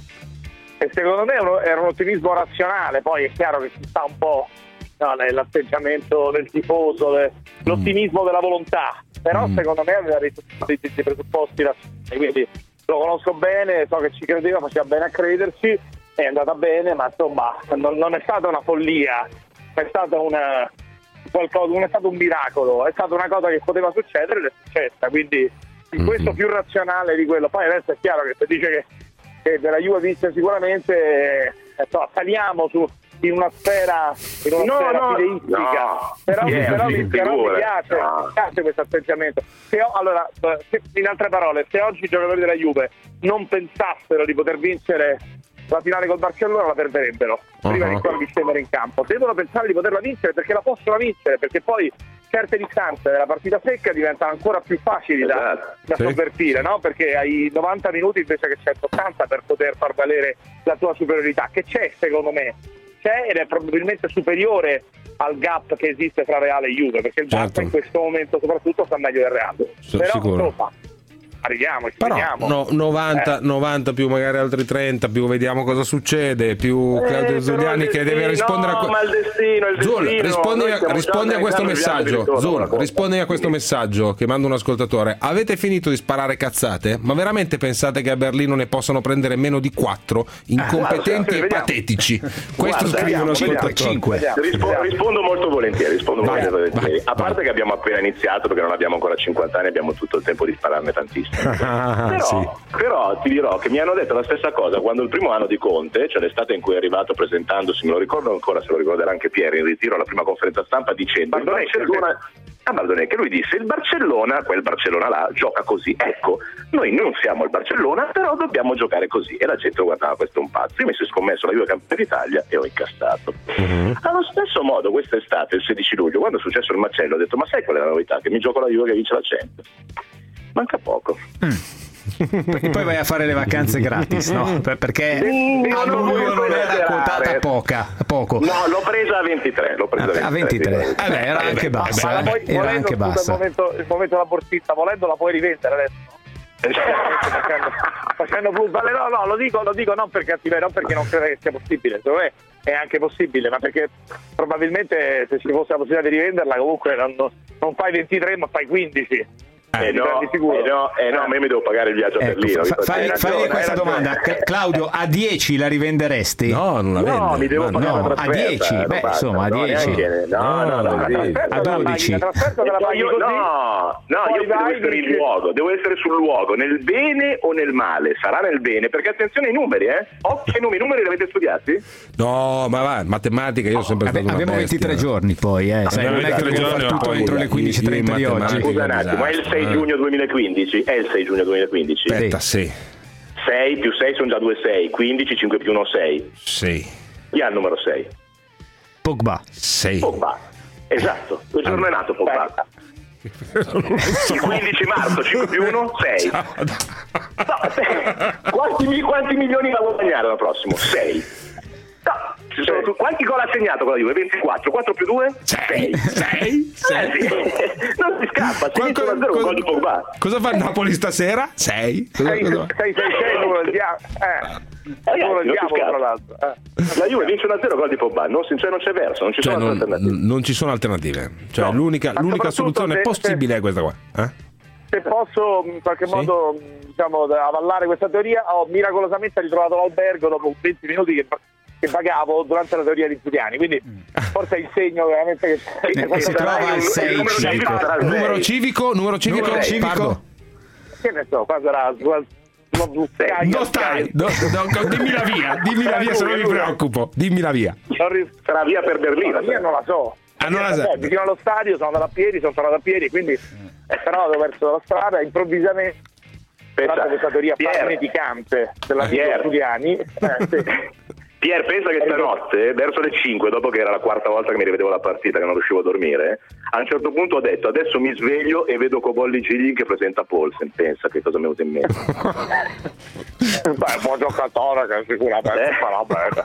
e secondo me era un ottimismo razionale. Poi è chiaro che ci sta un po' no, l'atteggiamento del tifoso, l'ottimismo della volontà, però mm. secondo me aveva dei, dei, dei presupposti razionali, quindi lo conosco bene, so che ci credeva, faceva bene a crederci, è andata bene, ma insomma non, non è stata una follia, è stata una qualcosa, non è stato un miracolo, è stata una cosa che poteva succedere ed è successa, quindi mm-hmm. questo più razionale di quello. Poi adesso è chiaro che se dice che, che della Juve vince sicuramente, eh, so, saliamo su in una sfera in una no, sfera no, fideistica, no. però, Yeah, però, mi, però mi figura. piace, No. mi piace questo atteggiamento. Se ho, allora, se, in altre parole, se oggi i giocatori della Juve non pensassero di poter vincere la finale col Barcellona, la perderebbero prima Uh-huh. di ancora di scendere in campo. Devono pensare di poterla vincere perché la possono vincere, perché poi certe distanze della partita secca diventano ancora più facili da, da Sì. sovvertire, no? Perché hai novanta minuti invece che centottanta per poter far valere la tua superiorità, che c'è secondo me, c'è ed è probabilmente superiore al gap che esiste tra Reale e Juve, perché il gap Certo. in questo momento soprattutto sta meglio del Reale. So- Però sicuro. insomma, arriviamoci, Però vediamo. no, novanta, Eh. novanta più magari altri trenta, più vediamo cosa succede, più Claudio Eh, Zuliani però che il deve destino, rispondere a no, ma il destino, il Zul, destino, rispondi, noi a, stiamo rispondi già a questo organizzando il messaggio. viaggio di ritorno alla Zul, Coppa. rispondi a questo messaggio che manda un ascoltatore. Avete finito di sparare cazzate? Ma veramente pensate che a Berlino ne possano prendere meno di quattro? Incompetenti guarda, e vediamo. patetici. Questo Guarda, scrive vediamo, uno vediamo, ascoltatore. Rispo- rispondo molto volentieri, rispondo Vai, molto volentieri. vai, A parte che abbiamo appena iniziato, perché non abbiamo ancora cinquanta anni, abbiamo tutto il tempo di spararne tantissimo. Ah, Però, sì. però ti dirò che mi hanno detto la stessa cosa quando il primo anno di Conte, cioè l'estate in cui è arrivato presentandosi, me lo ricordo ancora, se lo ricorderà anche Pieri, in ritiro alla prima conferenza stampa dicendo il Barcellona, ah, Bardonè, che lui disse il Barcellona, quel Barcellona là gioca così, ecco, noi non siamo il Barcellona, però dobbiamo giocare così, e la gente guardava, questo è un pazzo. Io mi sono scommesso la Juve campione d'Italia e ho incassato. Mm-hmm. Allo stesso modo quest'estate, il sedici luglio, quando è successo il macello, ho detto ma sai qual è la novità? Che mi gioco la Juve che vince la Champions. Manca poco. E poi vai a fare le vacanze gratis, no? Per- Perché Io a non luglio voglio non era esagerare. quotata poca, poco. No, l'ho presa a ventitré, l'ho presa A ventitré. sì. Eh beh, era anche bassa, Ma la puoi- era volendo, anche scusa, bassa. Il momento, il momento della borsetta, volendo la puoi rivendere adesso. facendo, facendo plus vale, no, no, lo dico, lo dico non per cattiveria, non perché non credo che sia possibile, secondo me è anche possibile, ma perché probabilmente se ci fosse la possibilità di rivenderla comunque non, non fai ventitré ma fai quindici. Eh, eh, no, eh no, eh no, ma io mi devo pagare il viaggio a ecco, Berlino. Fa, fai, ragione, fai questa domanda, Claudio, a dieci la rivenderesti? No, non la vendo. No, mi devo no, pagare no, la a dieci, beh, basta, insomma, a no, dieci. Neanche, no, no, no, no, a dodici. La trasferta te la paghi così. No, no, io devo essere in luogo, devo essere sul luogo, nel bene o nel male. Sarà nel bene, perché attenzione ai numeri, eh? Occhio ai numeri, i numeri li avete studiati? No, ma va, matematica io ho sempre Vabbè, stato una abbiamo bestia. ventitré giorni poi, eh. Sai, non è che dobbiamo fare tutto entro le quindici e trenta di oggi. Scusa un attimo, è il sei giugno duemilaquindici? È il sei giugno duemilaquindici? Aspetta, sì. sei più sei sono già due sei, quindici, cinque più uno sei. Sì. Chi ha il numero sei? Pogba. sei. Pogba, esatto. Che giorno è nato Pogba? Il quindici marzo, cinque più uno, sei. No, quanti, quanti milioni da guadagnare l'anno prossimo? sei. No, ci sono tu, quanti gol ha segnato con la Juve? ventiquattro, quattro più due? sei. sei? Eh, sì. Non si scappa, sei uno a zero con gol di Pogba. Cosa fa il Napoli stasera? sei? sei sei sei numero del diavolo. Eh. Ragazzi, numero del non si diavolo, scappa. tra l'altro. Eh. La Juve vince uno a zero gol di Pogba, non, cioè non c'è verso, non ci Cioè, sono non, alternative. non ci sono alternative. Cioè, No. l'unica, Ma l'unica soprattutto soluzione se- possibile è questa qua. Eh? Se posso in qualche Sì. modo diciamo avallare questa teoria, ho miracolosamente ritrovato l'albergo dopo venti minuti che, che pagavo durante la teoria di Giuliani, quindi forse è il segno veramente che, che E si trova al sei numero civico. civico sarà il Numero sei. civico, numero civico, Numero civico. Pardo. che ne so, qua sarà Non stai, no, no, dimmi la via, dimmi la via se non mi preoccupo, dimmi la via. Sarà via per Berlino. Io non la so. Ah, non la Eh, sai. vicino allo stadio sono andato a piedi, sono tornato a piedi, quindi però avevo perso la strada improvvisamente. Pensate questa teoria farneticante della Pier. Giuliani. Eh, sì. Pier, pensa che stanotte, verso le cinque, dopo che era la quarta volta che mi rivedevo la partita, che non riuscivo a dormire, a un certo punto ho detto, adesso mi sveglio e vedo Cobolli Gigli che presenta Paulsen. Pensa che cosa mi è venuto in mente. Beh, un buon giocatore che sicuramente Eh. farà bene.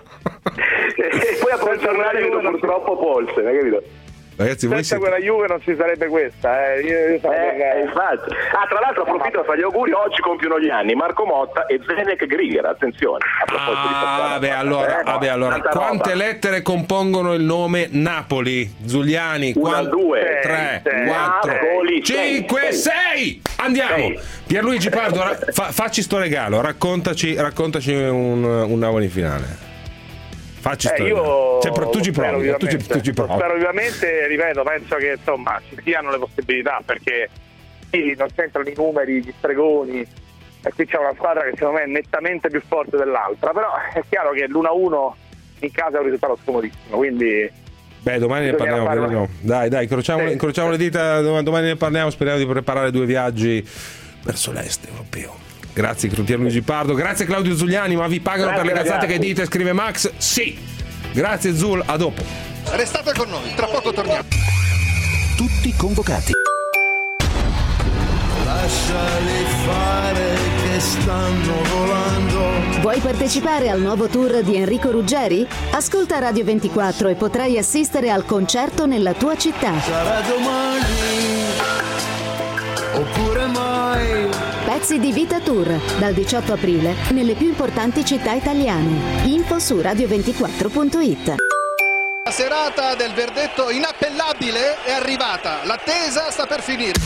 E poi a quel giornale vedo purtroppo Paulsen, hai capito? Ragazzi, voi Senza siete... quella Juve non ci sarebbe questa. Eh. Io, io sarei Eh, per- infatti. Ah, tra l'altro approfitto per fare gli auguri, oggi compiono gli anni Marco Motta e Zdenek Grigera, attenzione. A proposito di Ah, passare. vabbè, allora, Eh, no, vabbè, allora tanta quante roba. lettere compongono il nome Napoli? Giuliani, Una, quan- due, tre, sei, quattro, Napoli, cinque, sei. sei. Andiamo. Sei. Pierluigi Pardo, ra- fa- facci sto regalo, raccontaci, raccontaci un, un Napoli in finale. Facci Eh, sto io regalo. Cioè, però tu ci spero provi, tu ci, vivamente. tu ci provi. Spero vivamente, ripeto, penso che insomma ci siano le possibilità, perché sì, non c'entrano i numeri, gli stregoni, e qui c'è una squadra che secondo me è nettamente più forte dell'altra, però è chiaro che l'uno a uno in casa è un risultato scomodissimo, quindi Beh, domani ne bisogna parliamo. fare- Federico. Dai, dai, incrociamo, Sì. incrociamo le dita. dom- Domani ne parliamo. Speriamo di preparare due viaggi verso l'est europeo. Grazie Pierluigi Pardo, grazie Claudio Zuliani. Ma vi pagano Grazie, per le cazzate ragazzi. che dite? Scrive Max. Sì. Grazie Zul, a dopo. Restate con noi, tra poco torniamo. Tutti convocati. Lasciali fare che stanno volando. Vuoi partecipare al nuovo tour di Enrico Ruggeri? Ascolta Radio ventiquattro e potrai assistere al concerto nella tua città. Sarà domani oppure mai. Pezzi di Vita Tour, dal diciotto aprile, nelle più importanti città italiane. Info su radio ventiquattro punto it. La serata del verdetto inappellabile è arrivata, l'attesa sta per finire.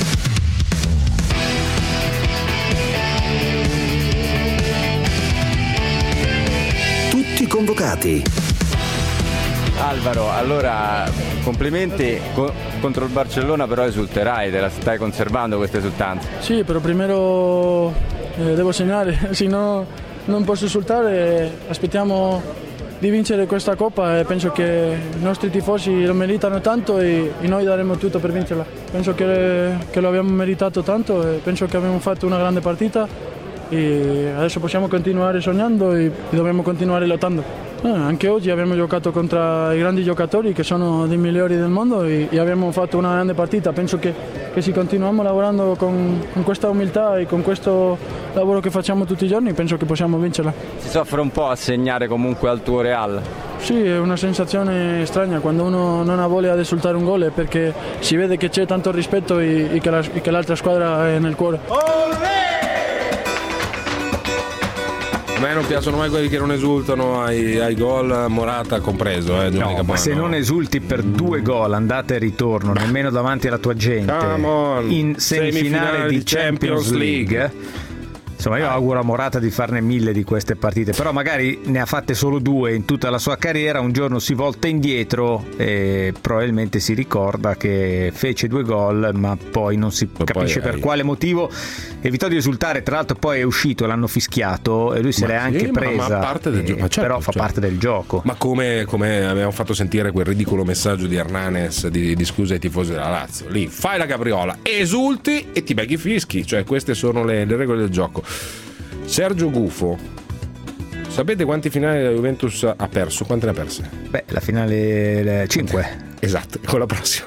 Tutti convocati. Alvaro, allora complimenti co- contro il Barcellona, però esulterai, te la stai conservando questa esultanza. Sì, però primero eh, devo segnare, se no non posso esultare. Aspettiamo di vincere questa Coppa e penso che i nostri tifosi lo meritano tanto e, e noi daremo tutto per vincerla. Penso che, che lo abbiamo meritato tanto e penso che abbiamo fatto una grande partita e adesso possiamo continuare sognando e, e dobbiamo continuare lottando. Eh, anche oggi abbiamo giocato contro i grandi giocatori che sono dei migliori del mondo e, e abbiamo fatto una grande partita. Penso che, che se continuiamo lavorando con, con questa umiltà e con questo lavoro che facciamo tutti i giorni, penso che possiamo vincerla. Si soffre un po' a segnare comunque al tuo Real. Sì, è una sensazione strana quando uno non ha voglia di esultare un gol, perché si vede che c'è tanto rispetto e, e, che, la, e che l'altra squadra è nel cuore. A me non piacciono mai quelli che non esultano ai, ai gol, Morata compreso. Eh, no, ma se non esulti per due gol, andata e ritorno, nemmeno davanti alla tua gente, in semifinale, semifinale di Champions League, League insomma io auguro a Morata di farne mille di queste partite, però magari ne ha fatte solo due in tutta la sua carriera, un giorno si volta indietro e probabilmente si ricorda che fece due gol ma poi non si ma capisce per hai... quale motivo evitò di esultare, tra l'altro poi è uscito, l'hanno fischiato e lui se l'è sì, anche presa, ma, ma parte del gioco, certo, però fa certo. parte del gioco. Ma come, come abbiamo fatto sentire quel ridicolo messaggio di Hernanes di, di scusa ai tifosi della Lazio, lì fai la capriola, esulti e ti becchi i fischi, cioè queste sono le, le regole del gioco. Sergio Gufo, sapete quanti finali la Juventus ha perso? Quante ne ha perse? Beh, la finale cinque. Esatto, con la prossima.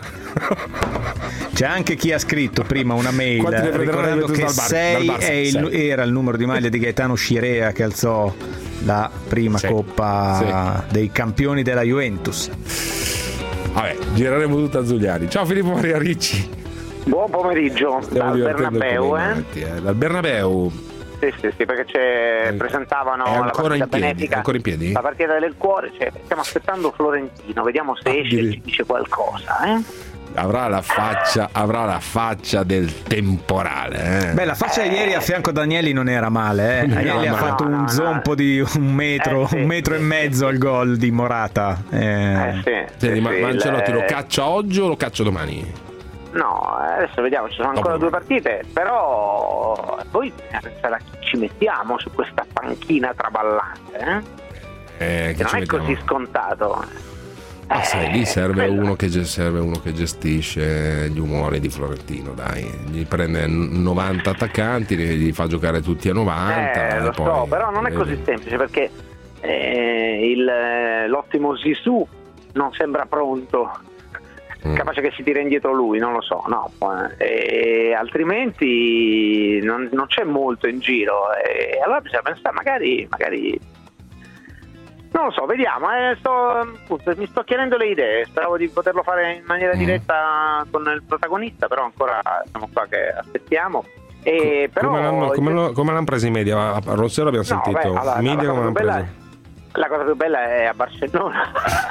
C'è anche chi ha scritto prima una mail ricordando che sei era il numero di maglia di Gaetano Scirea che alzò la prima sì. Coppa sì. dei campioni della Juventus. Vabbè, gireremo tutto a Zuliani. Ciao Filippo Maria Ricci. Buon pomeriggio dal Bernabeu, eh? eh? Dal Bernabeu. Sì, sì, sì, perché c'è, presentavano la partita benefica, ancora in piedi? La partita del cuore, cioè, stiamo aspettando Florentino, vediamo se ah, esce e ci dice qualcosa, eh? Avrà la faccia, avrà la faccia del temporale. Eh. Beh, la faccia eh. ieri a fianco a Danieli non era male, eh. Danieli no, ha fatto no, un no, zompo no. di un metro, eh, sì, un metro sì, e mezzo al gol di Morata. Eh. Eh, sì, Senti, sì, ma, sì, ma Ancelotti le... lo caccia oggi o lo caccia domani? No, adesso vediamo, ci sono ancora Dopo. due partite, però poi sarà chi ci mettiamo su questa panchina traballante, eh? Eh, che non è mettiamo? Così scontato. Ma eh, sai, lì serve uno, che, serve uno che gestisce gli umori di Florentino, dai, gli prende novanta attaccanti, gli fa giocare tutti a novanta. Eh, lo poi, so, però non è così semplice perché eh, il, l'ottimo Zizou non sembra pronto. Capace che si tira indietro lui, non lo so, no, e altrimenti non, non c'è molto in giro e allora bisogna pensare magari, magari non lo so, vediamo, eh, sto, appunto, mi sto chiedendo le idee, speravo di poterlo fare in maniera diretta con il protagonista, però ancora siamo qua che aspettiamo. E Co- però, come, l'hanno, come, lo, come l'hanno preso i media? A Rossero abbiamo no, sentito beh, allora, media come l'hanno preso? La cosa più bella è a Barcellona.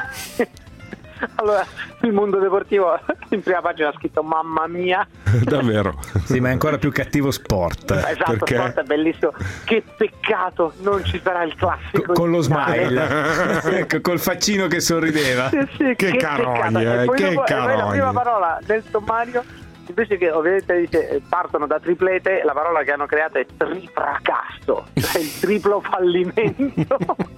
Allora, il Mondo Deportivo in prima pagina ha scritto mamma mia. Davvero? Sì, ma è ancora più cattivo Sport. Esatto, perché... Sport è bellissimo. Che peccato non ci sarà il classico. Co- con lo smile, col faccino che sorrideva. Sì, sì, che, che carogne, poi che dopo, carogne. La prima parola del sommario, invece che ovviamente dice partono da triplete, la parola che hanno creato è trifracasso, cioè il triplo fallimento.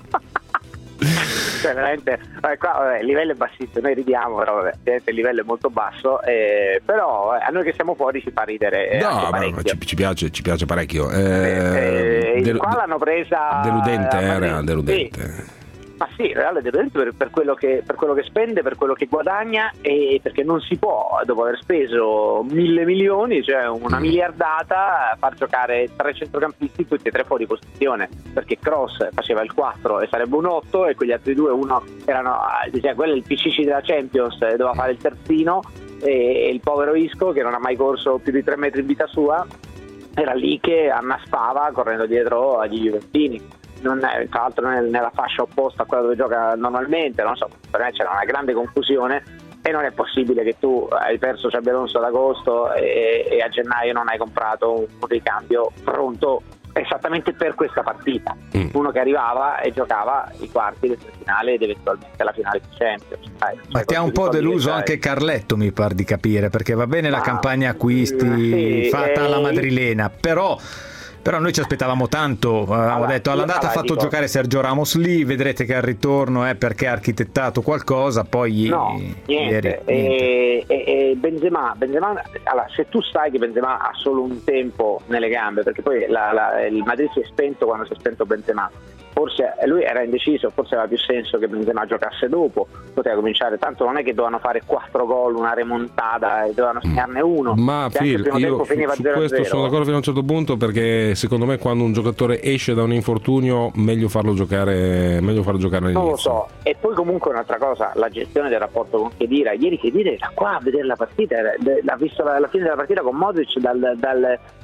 Cioè veramente vabbè, qua vabbè, il livello è bassissimo, noi ridiamo però vabbè, il livello è molto basso eh, però eh, a noi che siamo fuori ci fa ridere eh, no ma ci, ci piace ci piace parecchio eh, eh, delu- qua l'hanno presa deludente eh, era deludente sì. Ma sì, in realtà è deludente per, per, quello che, per quello che spende, per quello che guadagna e perché non si può, dopo aver speso mille milioni, cioè una mm. miliardata, far giocare tre centrocampisti tutti e tre fuori posizione, perché Kroos faceva il quattro e sarebbe un otto e quegli altri due, uno erano, cioè, quello è il P C C della Champions, doveva fare il terzino e il povero Isco che non ha mai corso più di tre metri in vita sua era lì che annaspava correndo dietro agli juventini. Non è, tra l'altro nella fascia opposta a quella dove gioca normalmente, non so, per me c'era una grande confusione e non è possibile che tu hai perso Xabi Alonso ad agosto e, e a gennaio non hai comprato un, un ricambio pronto esattamente per questa partita, mm. uno che arrivava e giocava i quarti, le finali ed eventualmente la finale di Champions. Dai, ma ti ha un po' deluso anche Carletto, mi par di capire, perché va bene la ah, campagna acquisti sì, fatta e... alla madrilena, però Però noi ci aspettavamo tanto, avevamo allora, detto all'andata ha fatto dico. giocare Sergio Ramos lì, vedrete che al ritorno è perché ha architettato qualcosa, poi no, niente. Ieri, niente. E, e, e Benzema, Benzema allora, se tu sai che Benzema ha solo un tempo nelle gambe, perché poi la, la, il Madrid si è spento quando si è spento Benzema, forse lui era indeciso, forse aveva più senso che Benzema giocasse dopo, poteva cominciare, tanto non è che dovevano fare quattro gol, una remontata e dovevano segnarne uno. Ma Phil, io su, su questo sono d'accordo fino a un certo punto, perché secondo me quando un giocatore esce da un infortunio meglio farlo giocare meglio farlo giocare all'inizio. Non lo so. E poi comunque un'altra cosa, la gestione del rapporto con Khedira. Ieri Khedira era qua a vedere la partita, era, l'ha visto la, la fine della partita con Modric dal, dal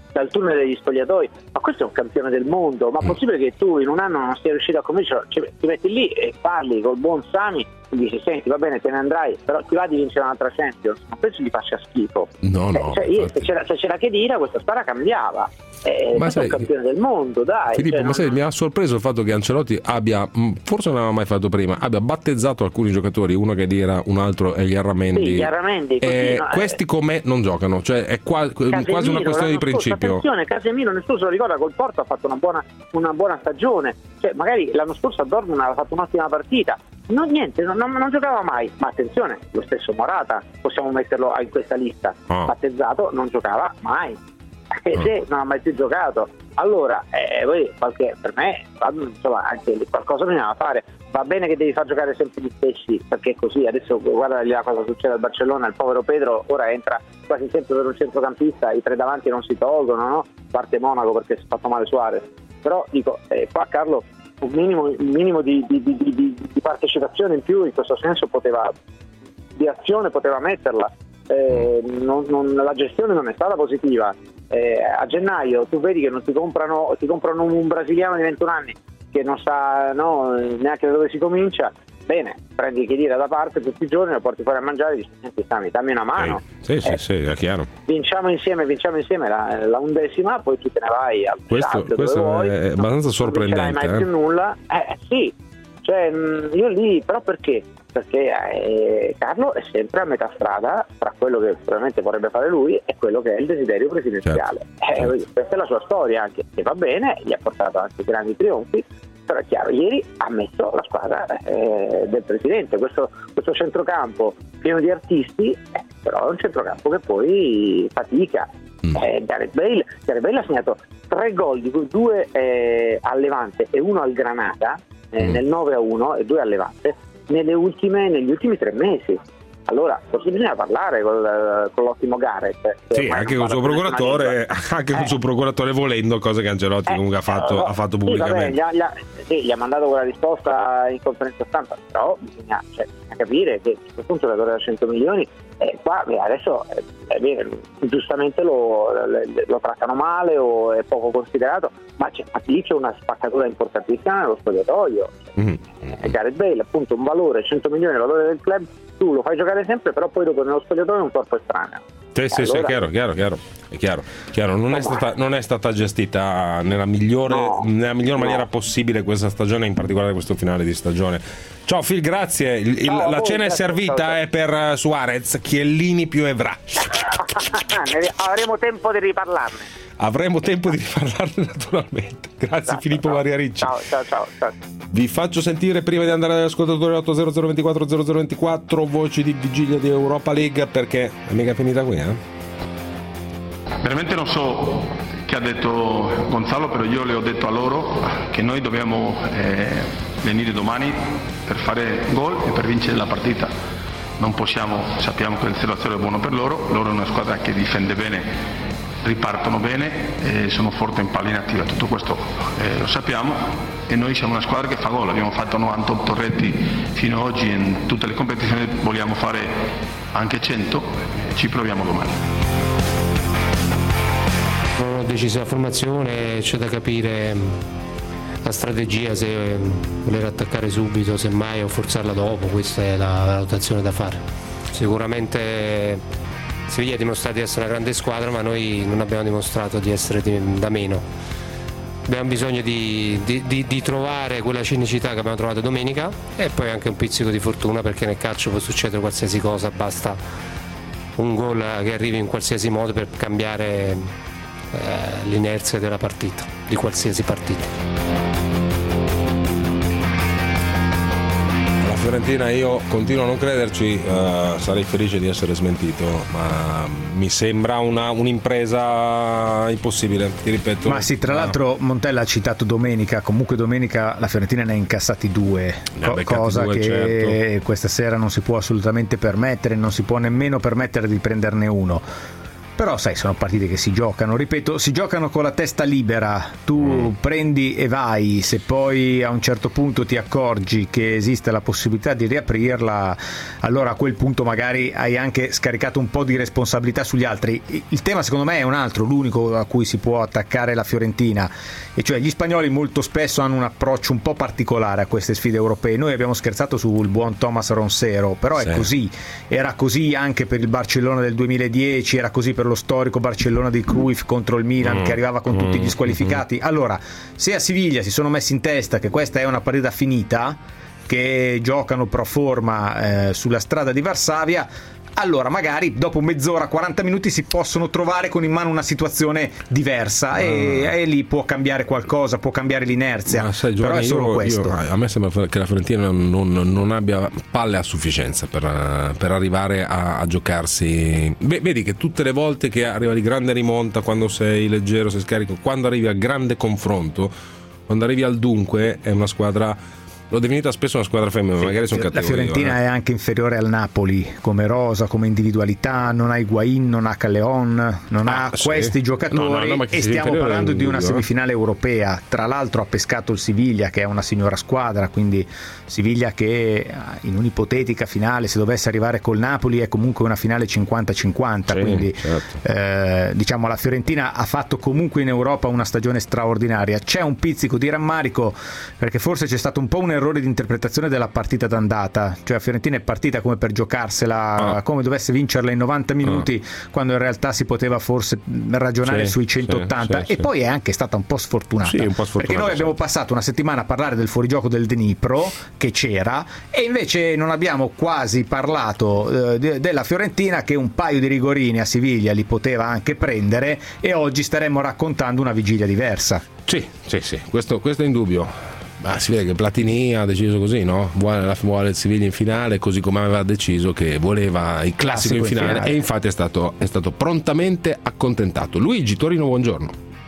dal tunnel degli spogliatoi, ma questo è un campione del mondo, ma è possibile che tu in un anno non sia riuscito a convincerlo? Ci, ti metti lì e parli col buon Sami e dici senti va bene te ne andrai, però ti va di vincere un'altra Champions, non penso gli faccia schifo. No, no, eh, cioè, io, se, c'era, se c'era Khedira questa squadra cambiava, eh, ma sei, è un campione del mondo, dai. Filippo, cioè, ma non... sai, mi ha sorpreso il fatto che Ancelotti abbia, forse non aveva mai fatto prima, abbia battezzato alcuni giocatori, uno che era un altro è gli Arramendi, sì, gli Arramendi così, eh, no, questi con me non giocano, cioè è qua, Casemiro, quasi una questione di principio. Scorso, attenzione, Casemiro nessuno se lo ricorda, col Porto ha fatto una buona, una buona stagione, cioè magari l'anno scorso a Dortmund aveva fatto un'ottima partita, no, niente, non, non, non giocava mai, ma attenzione, lo stesso Morata possiamo metterlo in questa lista, oh. battezzato, non giocava mai, e oh. se non ha mai più giocato, allora eh, poi qualche, per me insomma anche qualcosa bisognava fare. Va bene che devi far giocare sempre gli stessi, perché così adesso guarda la cosa succede al Barcellona, il povero Pedro ora entra quasi sempre per un centrocampista, i tre davanti non si tolgono, no? Parte Monaco perché si è fatto male Suarez, però dico eh, qua Carlo un minimo, un minimo di, di, di, di, di partecipazione in più in questo senso poteva, di azione poteva metterla, eh, non, non, la gestione non è stata positiva, eh, a gennaio tu vedi che non ti comprano, ti comprano un brasiliano di ventuno anni che non sa no, neanche da dove si comincia, bene, prendi Khedira da parte tutti i giorni, lo porti fuori a mangiare e dici senti Sami, dammi una mano, sì, sì, eh, sì, è chiaro, vinciamo insieme vinciamo insieme la, la undecima, poi tu te ne vai al questo, questo vuoi, è abbastanza non sorprendente, non mai eh. più nulla, eh sì, cioè io lì, però perché? Perché eh, Carlo è sempre a metà strada tra quello che probabilmente vorrebbe fare lui e quello che è il desiderio presidenziale, certo, eh, certo. Questa è la sua storia anche, che va bene, gli ha portato anche grandi trionfi, però è chiaro, ieri ha messo la squadra eh, del presidente, questo, questo centrocampo pieno di artisti, eh, però è un centrocampo che poi fatica. Mm. Eh, Gareth Bale, Gareth Bale ha segnato tre gol, di cui due eh, al Levante e uno al Granada, eh, mm. nel nove a uno e due al Levante, nelle ultime, negli ultimi tre mesi. Allora, forse bisogna parlare col, con l'ottimo Gareth. Sì, anche col suo procuratore, anche col eh. suo procuratore volendo, cose che Ancelotti eh, comunque ha fatto, eh, ha fatto sì, pubblicamente. Vabbè, gli, ha, sì, gli ha mandato quella risposta in conferenza stampa, però bisogna, cioè, bisogna capire che a questo punto la da cento milioni, eh, qua beh, adesso eh, beh, giustamente lo, lo, lo trattano male o è poco considerato, ma c'è, lì c'è una spaccatura importantissima nello spogliatoio. Mm-hmm. Eh, Gareth Bale, appunto, un valore, cento milioni, il valore del club, tu lo fai giocare sempre, però poi dopo nello spogliatoio è un corpo estraneo. Sì, sì, allora... sì, è chiaro, chiaro, chiaro, è chiaro, chiaro. Non, è stata, non è stata gestita nella migliore, no, nella miglior no. maniera possibile questa stagione, in particolare questo finale di stagione. Ciao Phil, grazie. Il, il, Ciao, la voi, cena grazie, è servita ciao, ciao. È per Suarez, Chiellini più Evra. Avremo tempo di riparlarne. Avremo tempo di riparlarne naturalmente. Grazie esatto, Filippo ciao. Maria Ricci. Ciao, ciao, ciao, ciao. Vi faccio sentire prima di andare all'ascoltatore otto zero zero ventiquattro zero zero ventiquattro voci di vigilia di Europa League, perché è mica finita qui, eh? Veramente non so che ha detto Gonzalo, però io le ho detto a loro che noi dobbiamo eh, venire domani per fare gol e per vincere la partita. Non possiamo, sappiamo che il zero a zero è buono per loro, loro è una squadra che difende bene, ripartono bene e sono forti in palla inattiva, tutto questo eh, lo sappiamo, e noi siamo una squadra che fa gol, abbiamo fatto novantotto reti fino ad oggi in tutte le competizioni, vogliamo fare anche cento, ci proviamo domani. Non ho deciso la formazione, c'è da capire la strategia, se voler attaccare subito semmai o forzarla dopo, questa è la valutazione da fare. Sicuramente Siviglia ha dimostrato di essere una grande squadra, ma noi non abbiamo dimostrato di essere da meno. Abbiamo bisogno di, di, di, di trovare quella cinicità che abbiamo trovato domenica e poi anche un pizzico di fortuna, perché nel calcio può succedere qualsiasi cosa, basta un gol che arrivi in qualsiasi modo per cambiare eh, l'inerzia della partita, di qualsiasi partita. Fiorentina io continuo a non crederci, uh, sarei felice di essere smentito, ma mi sembra una, un'impresa impossibile, ti ripeto. Ma sì, tra l'altro Montella ha citato domenica, comunque domenica la Fiorentina ne ha incassati due, co- cosa due, che certo. Questa sera non si può assolutamente permettere, non si può nemmeno permettere di prenderne uno. Però sai, sono partite che si giocano, ripeto, si giocano con la testa libera, tu mm. prendi e vai, se poi a un certo punto ti accorgi che esiste la possibilità di riaprirla, allora a quel punto magari hai anche scaricato un po' di responsabilità sugli altri. Il tema secondo me è un altro, l'unico a cui si può attaccare la Fiorentina, e cioè gli spagnoli molto spesso hanno un approccio un po' particolare a queste sfide europee. Noi abbiamo scherzato sul buon Thomas Ronsero, però sì. È così, era così anche per il Barcellona del duemiladieci, era così per lo storico Barcellona di Cruyff contro il Milan mm. che arrivava con tutti gli squalificati. Allora, se a Siviglia si sono messi in testa che questa è una partita finita, che giocano pro forma eh, sulla strada di Varsavia, allora magari dopo mezz'ora, quaranta minuti si possono trovare con in mano una situazione diversa e, e lì può cambiare qualcosa, può cambiare l'inerzia. Ma sai, Giovanni, però è solo io, questo. Io, a me sembra che la Fiorentina non, non abbia palle a sufficienza per, per arrivare a, a giocarsi. Beh, vedi che tutte le volte che arriva di grande rimonta, quando sei leggero, sei scarico, quando arrivi al grande confronto, quando arrivi al dunque, è una squadra. L'ho definita spesso una squadra femminile, sì, magari sono cattivo. La Fiorentina io, eh. è anche inferiore al Napoli come rosa, come individualità, non ha Higuaín, non ha Callejon, non ah, ha sì. questi giocatori, no, no, no, e stiamo parlando di una semifinale europea. Tra l'altro ha pescato il Siviglia, che è una signora squadra, quindi Siviglia che in un'ipotetica finale, se dovesse arrivare col Napoli, è comunque una finale cinquanta cinquanta, sì, quindi certo. eh, diciamo la Fiorentina ha fatto comunque in Europa una stagione straordinaria. C'è un pizzico di rammarico perché forse c'è stato un po' un errore di interpretazione della partita d'andata, cioè la Fiorentina è partita come per giocarsela, ah. come dovesse vincerla in novanta minuti, ah. quando in realtà si poteva forse ragionare sì, sui centottanta, sì, sì, e sì. poi è anche stata un po' sfortunata, sì, un po' sfortunata perché noi sì. abbiamo passato una settimana a parlare del fuorigioco del Dnipro che c'era, e invece non abbiamo quasi parlato eh, de- della Fiorentina che un paio di rigorini a Siviglia li poteva anche prendere, e oggi staremmo raccontando una vigilia diversa. Sì, sì, sì, questo, questo è indubbio. Ma si vede che Platini ha deciso così, no? Vuole, vuole il Siviglia in finale, così come aveva deciso che voleva il classico, classico in, finale, in finale, e infatti è stato, è stato prontamente accontentato. Luigi Torino, buongiorno.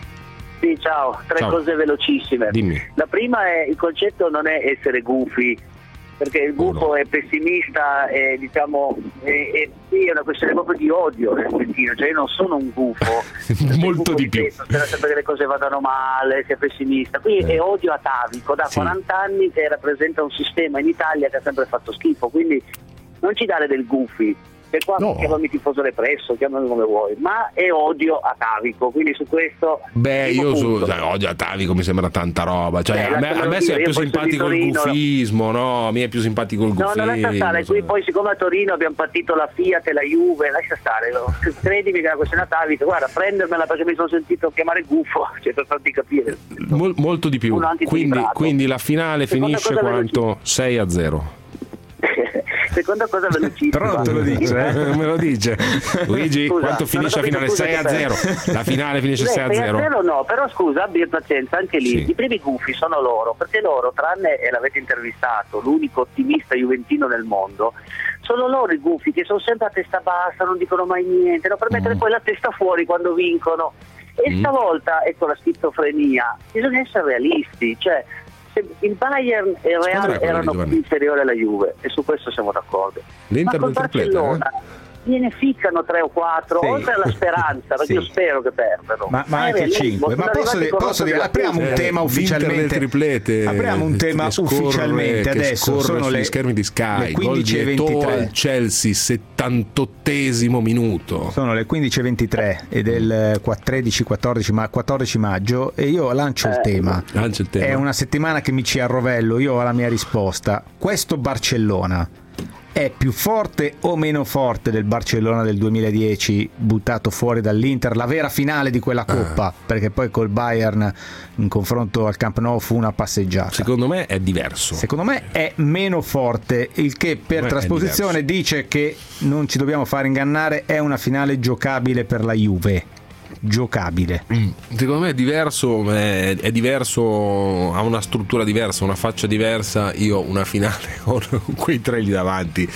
Sì, ciao, tre ciao. Cose velocissime. Dimmi. La prima è: il concetto non è essere gufi, perché il gufo oh no. è pessimista, e diciamo è, è, sì, è una questione proprio di odio nel sentire, cioè io non sono un gufo molto di più, spera sempre che le cose vadano male, sia pessimista, qui eh. è odio atavico da sì. quaranta anni, che rappresenta un sistema in Italia che ha sempre fatto schifo, quindi non ci dare del gufi. E qua no. chiamami tifoso represso, chiamami come vuoi, ma è odio atavico, quindi su questo beh io su, dai, odio atavico mi sembra tanta roba, cioè eh, a me, a me è più simpatico il gufismo, no? A me è più simpatico il gufismo. No, non lascia stare, qui poi siccome a Torino abbiamo partito la Fiat e la Juve, lascia stare, no? Credimi che è una questione atavica, guarda, prendermela perché mi sono sentito chiamare gufo, cioè per farti capire. Mol, molto di più, quindi, quindi la finale Seconda finisce quanto? sei a zero. Seconda cosa velocissima. Però non te lo dice, eh? Non me lo dice. Luigi, scusa, quanto finisce la finale? sei a zero. La finale finisce sei a zero. sei a zero no, però scusa, abbi pazienza, anche lì sì. i primi gufi sono loro, perché loro, tranne, e l'avete intervistato, l'unico ottimista juventino nel mondo, sono loro i gufi che sono sempre a testa bassa, non dicono mai niente, no? Per mettere mm. poi la testa fuori quando vincono. E mm. stavolta, ecco la schizofrenia, bisogna essere realisti, cioè il Bayern e il Real erano più inferiori alla Juve, e su questo siamo d'accordo. L'Inter ma con Barcellona eh? gliene ficcano tre o quattro, sì. oltre alla speranza, perché sì. io spero che perdano. Ma, ma anche cinque. Ma posso, dire, posso dire, apriamo un tema ufficialmente. Triplete, apriamo un tema scorre, ufficialmente adesso. Sono le schermi di Sky. Le quindici e ventitré. Chelsea, settantottesimo minuto. Sono le quindici e ventitré e del tredici quattordici ma quattordici maggio, e io lancio eh. il tema. Lancio il tema. È una settimana che mi ci arrovello. Io ho la mia risposta. Questo Barcellona è più forte o meno forte del Barcellona del duemiladieci buttato fuori dall'Inter, la vera finale di quella coppa, ah. perché poi col Bayern in confronto al Camp Nou fu una passeggiata? Secondo me è diverso. Secondo me è meno forte, il che per trasposizione dice che non ci dobbiamo fare ingannare, è una finale giocabile per la Juve. Giocabile. Mm. Secondo me è diverso, è, è diverso, ha una struttura diversa, una faccia diversa. Io una finale con quei tre lì davanti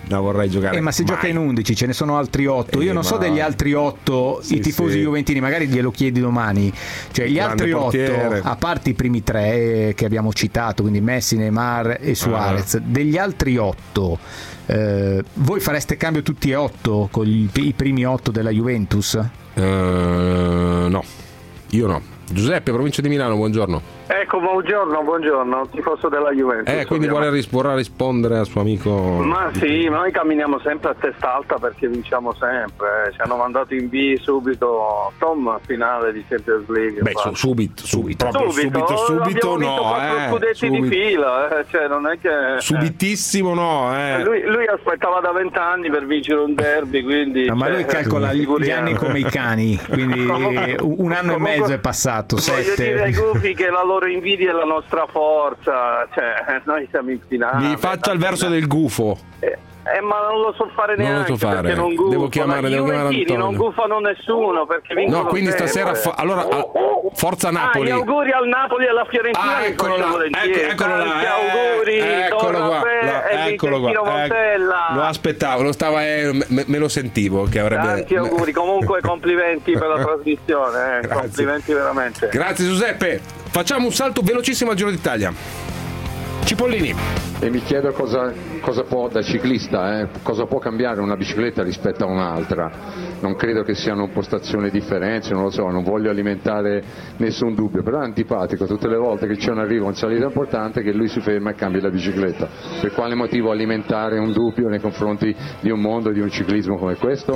la vorrei giocare. Eh, ma si mai. gioca in undici, ce ne sono altri otto. Io Eh, non so ma- degli altri otto, Sì, i tifosi sì. juventini, magari glielo chiedi domani. Cioè, gli Grande altri portiere. otto, a parte i primi tre eh, che abbiamo citato, quindi Messi, Neymar e Suarez, Ah. degli altri otto, eh, voi fareste cambio tutti e otto con gli- i primi otto della Juventus? Eh, no, io no. Giuseppe, provincia di Milano, buongiorno. Ecco, buongiorno, buongiorno, tifoso della Juventus. Eh, quindi vuole ris- vorrà rispondere al suo amico. Ma sì, ma noi camminiamo sempre a testa alta perché vinciamo sempre. Ci hanno mandato in B subito, Tom, finale di Champions League. Beh, su- subito, subito, proprio subito, subito, subito, abbiamo vinto no, quattro eh, scudetti subito. di fila, eh, cioè non è che... Subitissimo no, eh. Lui, lui aspettava da vent'anni per vincere un derby, quindi... No, ma cioè, lui calcola gli figuriamo. anni come i cani, quindi Comunque- un anno e comunque mezzo è passato, Voglio dire ai sette. gufi che la loro invidia è la nostra forza, cioè noi siamo in finale. Mi faccia il verso del gufo. Eh, eh, ma non lo so fare Non lo neanche so fare. perché non gufano. Devo chiamare- I devo chiamare juventini non Antonio. gufano nessuno perché vincono No, quindi sempre. stasera fa- allora ah, forza Ah, Napoli. gli auguri al Napoli e alla Fiorentina. Ah, che eccolo faccio là, volentieri. ecco- eccolo là, Tanti eh, auguri, eccolo Don qua, Raffaele là, e eccolo qua, Vicentino ecco. Montella. Lo aspettavo, lo stava, eh, me, me lo sentivo che avrebbe. Tanti auguri, comunque complimenti per la trasmissione, eh. Grazie. complimenti veramente. Grazie Giuseppe. Facciamo un salto velocissimo al Giro d'Italia. Cipollini. E mi chiedo cosa, cosa può, da ciclista, eh, cosa può cambiare una bicicletta rispetto a un'altra. Non credo che siano postazioni differenti, non lo so, non voglio alimentare nessun dubbio, però è antipatico tutte le volte che c'è un arrivo, un salita importante, che lui si ferma e cambia la bicicletta. Per quale motivo alimentare un dubbio nei confronti di un mondo, di un ciclismo come questo?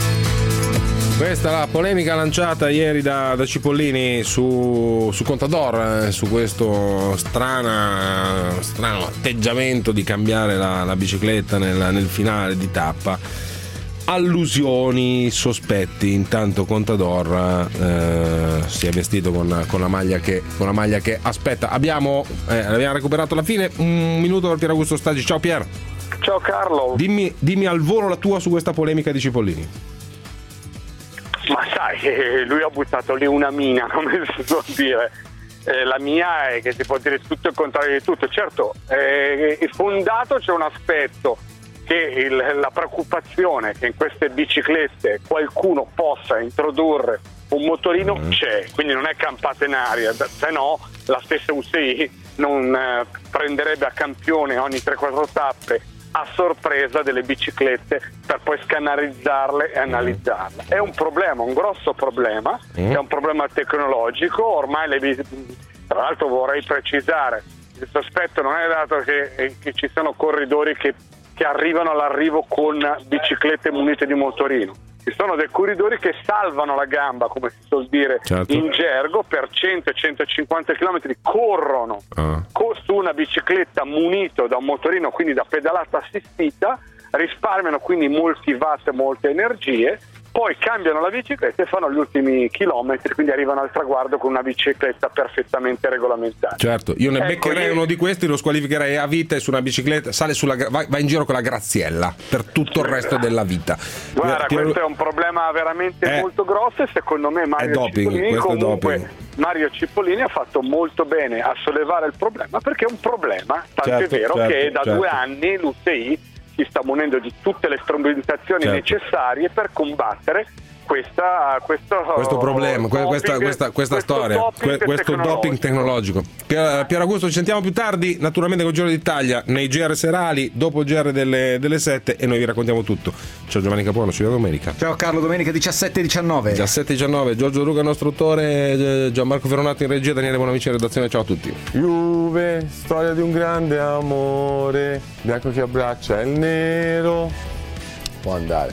Questa è la polemica lanciata ieri da, da Cipollini su, su Contador, eh, su questo strana, strano atteggiamento di cambiare la, la bicicletta nel, nel finale di tappa. Allusioni, sospetti. Intanto Contador eh, si è vestito con, con la maglia che con la maglia che aspetta. Abbiamo, eh, abbiamo recuperato alla fine. Un minuto per Pier Augusto Stagi. Ciao Pier. Ciao Carlo. Dimmi, dimmi al volo la tua su questa polemica di Cipollini. Ma sai, eh, lui ha buttato lì una mina, come si può dire. Eh, la mia è che si può dire tutto il contrario di tutto. Certo, eh, è fondato, c'è un aspetto che il, la preoccupazione che in queste biciclette qualcuno possa introdurre un motorino c'è, quindi non è campata in aria, se no la stessa U C I non eh, prenderebbe a campione ogni tre quattro tappe a sorpresa delle biciclette per poi scannerizzarle e analizzarle. È un problema, un grosso problema, è un problema tecnologico, ormai le bici- tra l'altro vorrei precisare, il sospetto non è dato che, che ci sono corridori che, che arrivano all'arrivo con biciclette munite di motorino. Ci sono dei corridori che salvano la gamba, come si suol dire Certo. in gergo, per cento centocinquanta chilometri corrono Ah. co- su una bicicletta munito da un motorino, quindi da pedalata assistita, risparmiano quindi molti watt e molte energie, poi cambiano la bicicletta e fanno gli ultimi chilometri, quindi arrivano al traguardo con una bicicletta perfettamente regolamentata. Certo, io ne Ecco, beccherei io- uno di questi, lo squalificherei a vita e su una bicicletta sale sulla gra- va, va in giro con la graziella per tutto il resto della vita. Guarda, Pier- questo è un problema veramente Eh. molto grosso e secondo me Mario È doping, Cipollini questo è comunque doping. Mario Cipollini ha fatto molto bene a sollevare il problema, perché è un problema, tanto Certo, è vero certo, che da certo. due anni l'U C I si sta munendo di tutte le strumentazioni Certo. necessarie per combattere questa, questo, questo problema, que- questa, doping- questa, questa questo storia, doping que- questo tecnologico. doping tecnologico. Pier, Pier Augusto, ci sentiamo più tardi, naturalmente con il Giro d'Italia, nei G R serali, dopo il G R delle, delle sette e noi vi raccontiamo tutto. Ciao Giovanni Capuano, ci vediamo domenica. Ciao Carlo, domenica diciassette diciannove. diciassette diciannove, Giorgio Ruga, nostro autore, Gianmarco Veronato in regia, Daniele Bonavici in redazione. Ciao a tutti. Juve, storia di un grande amore, bianco che abbraccia il nero. Può andare.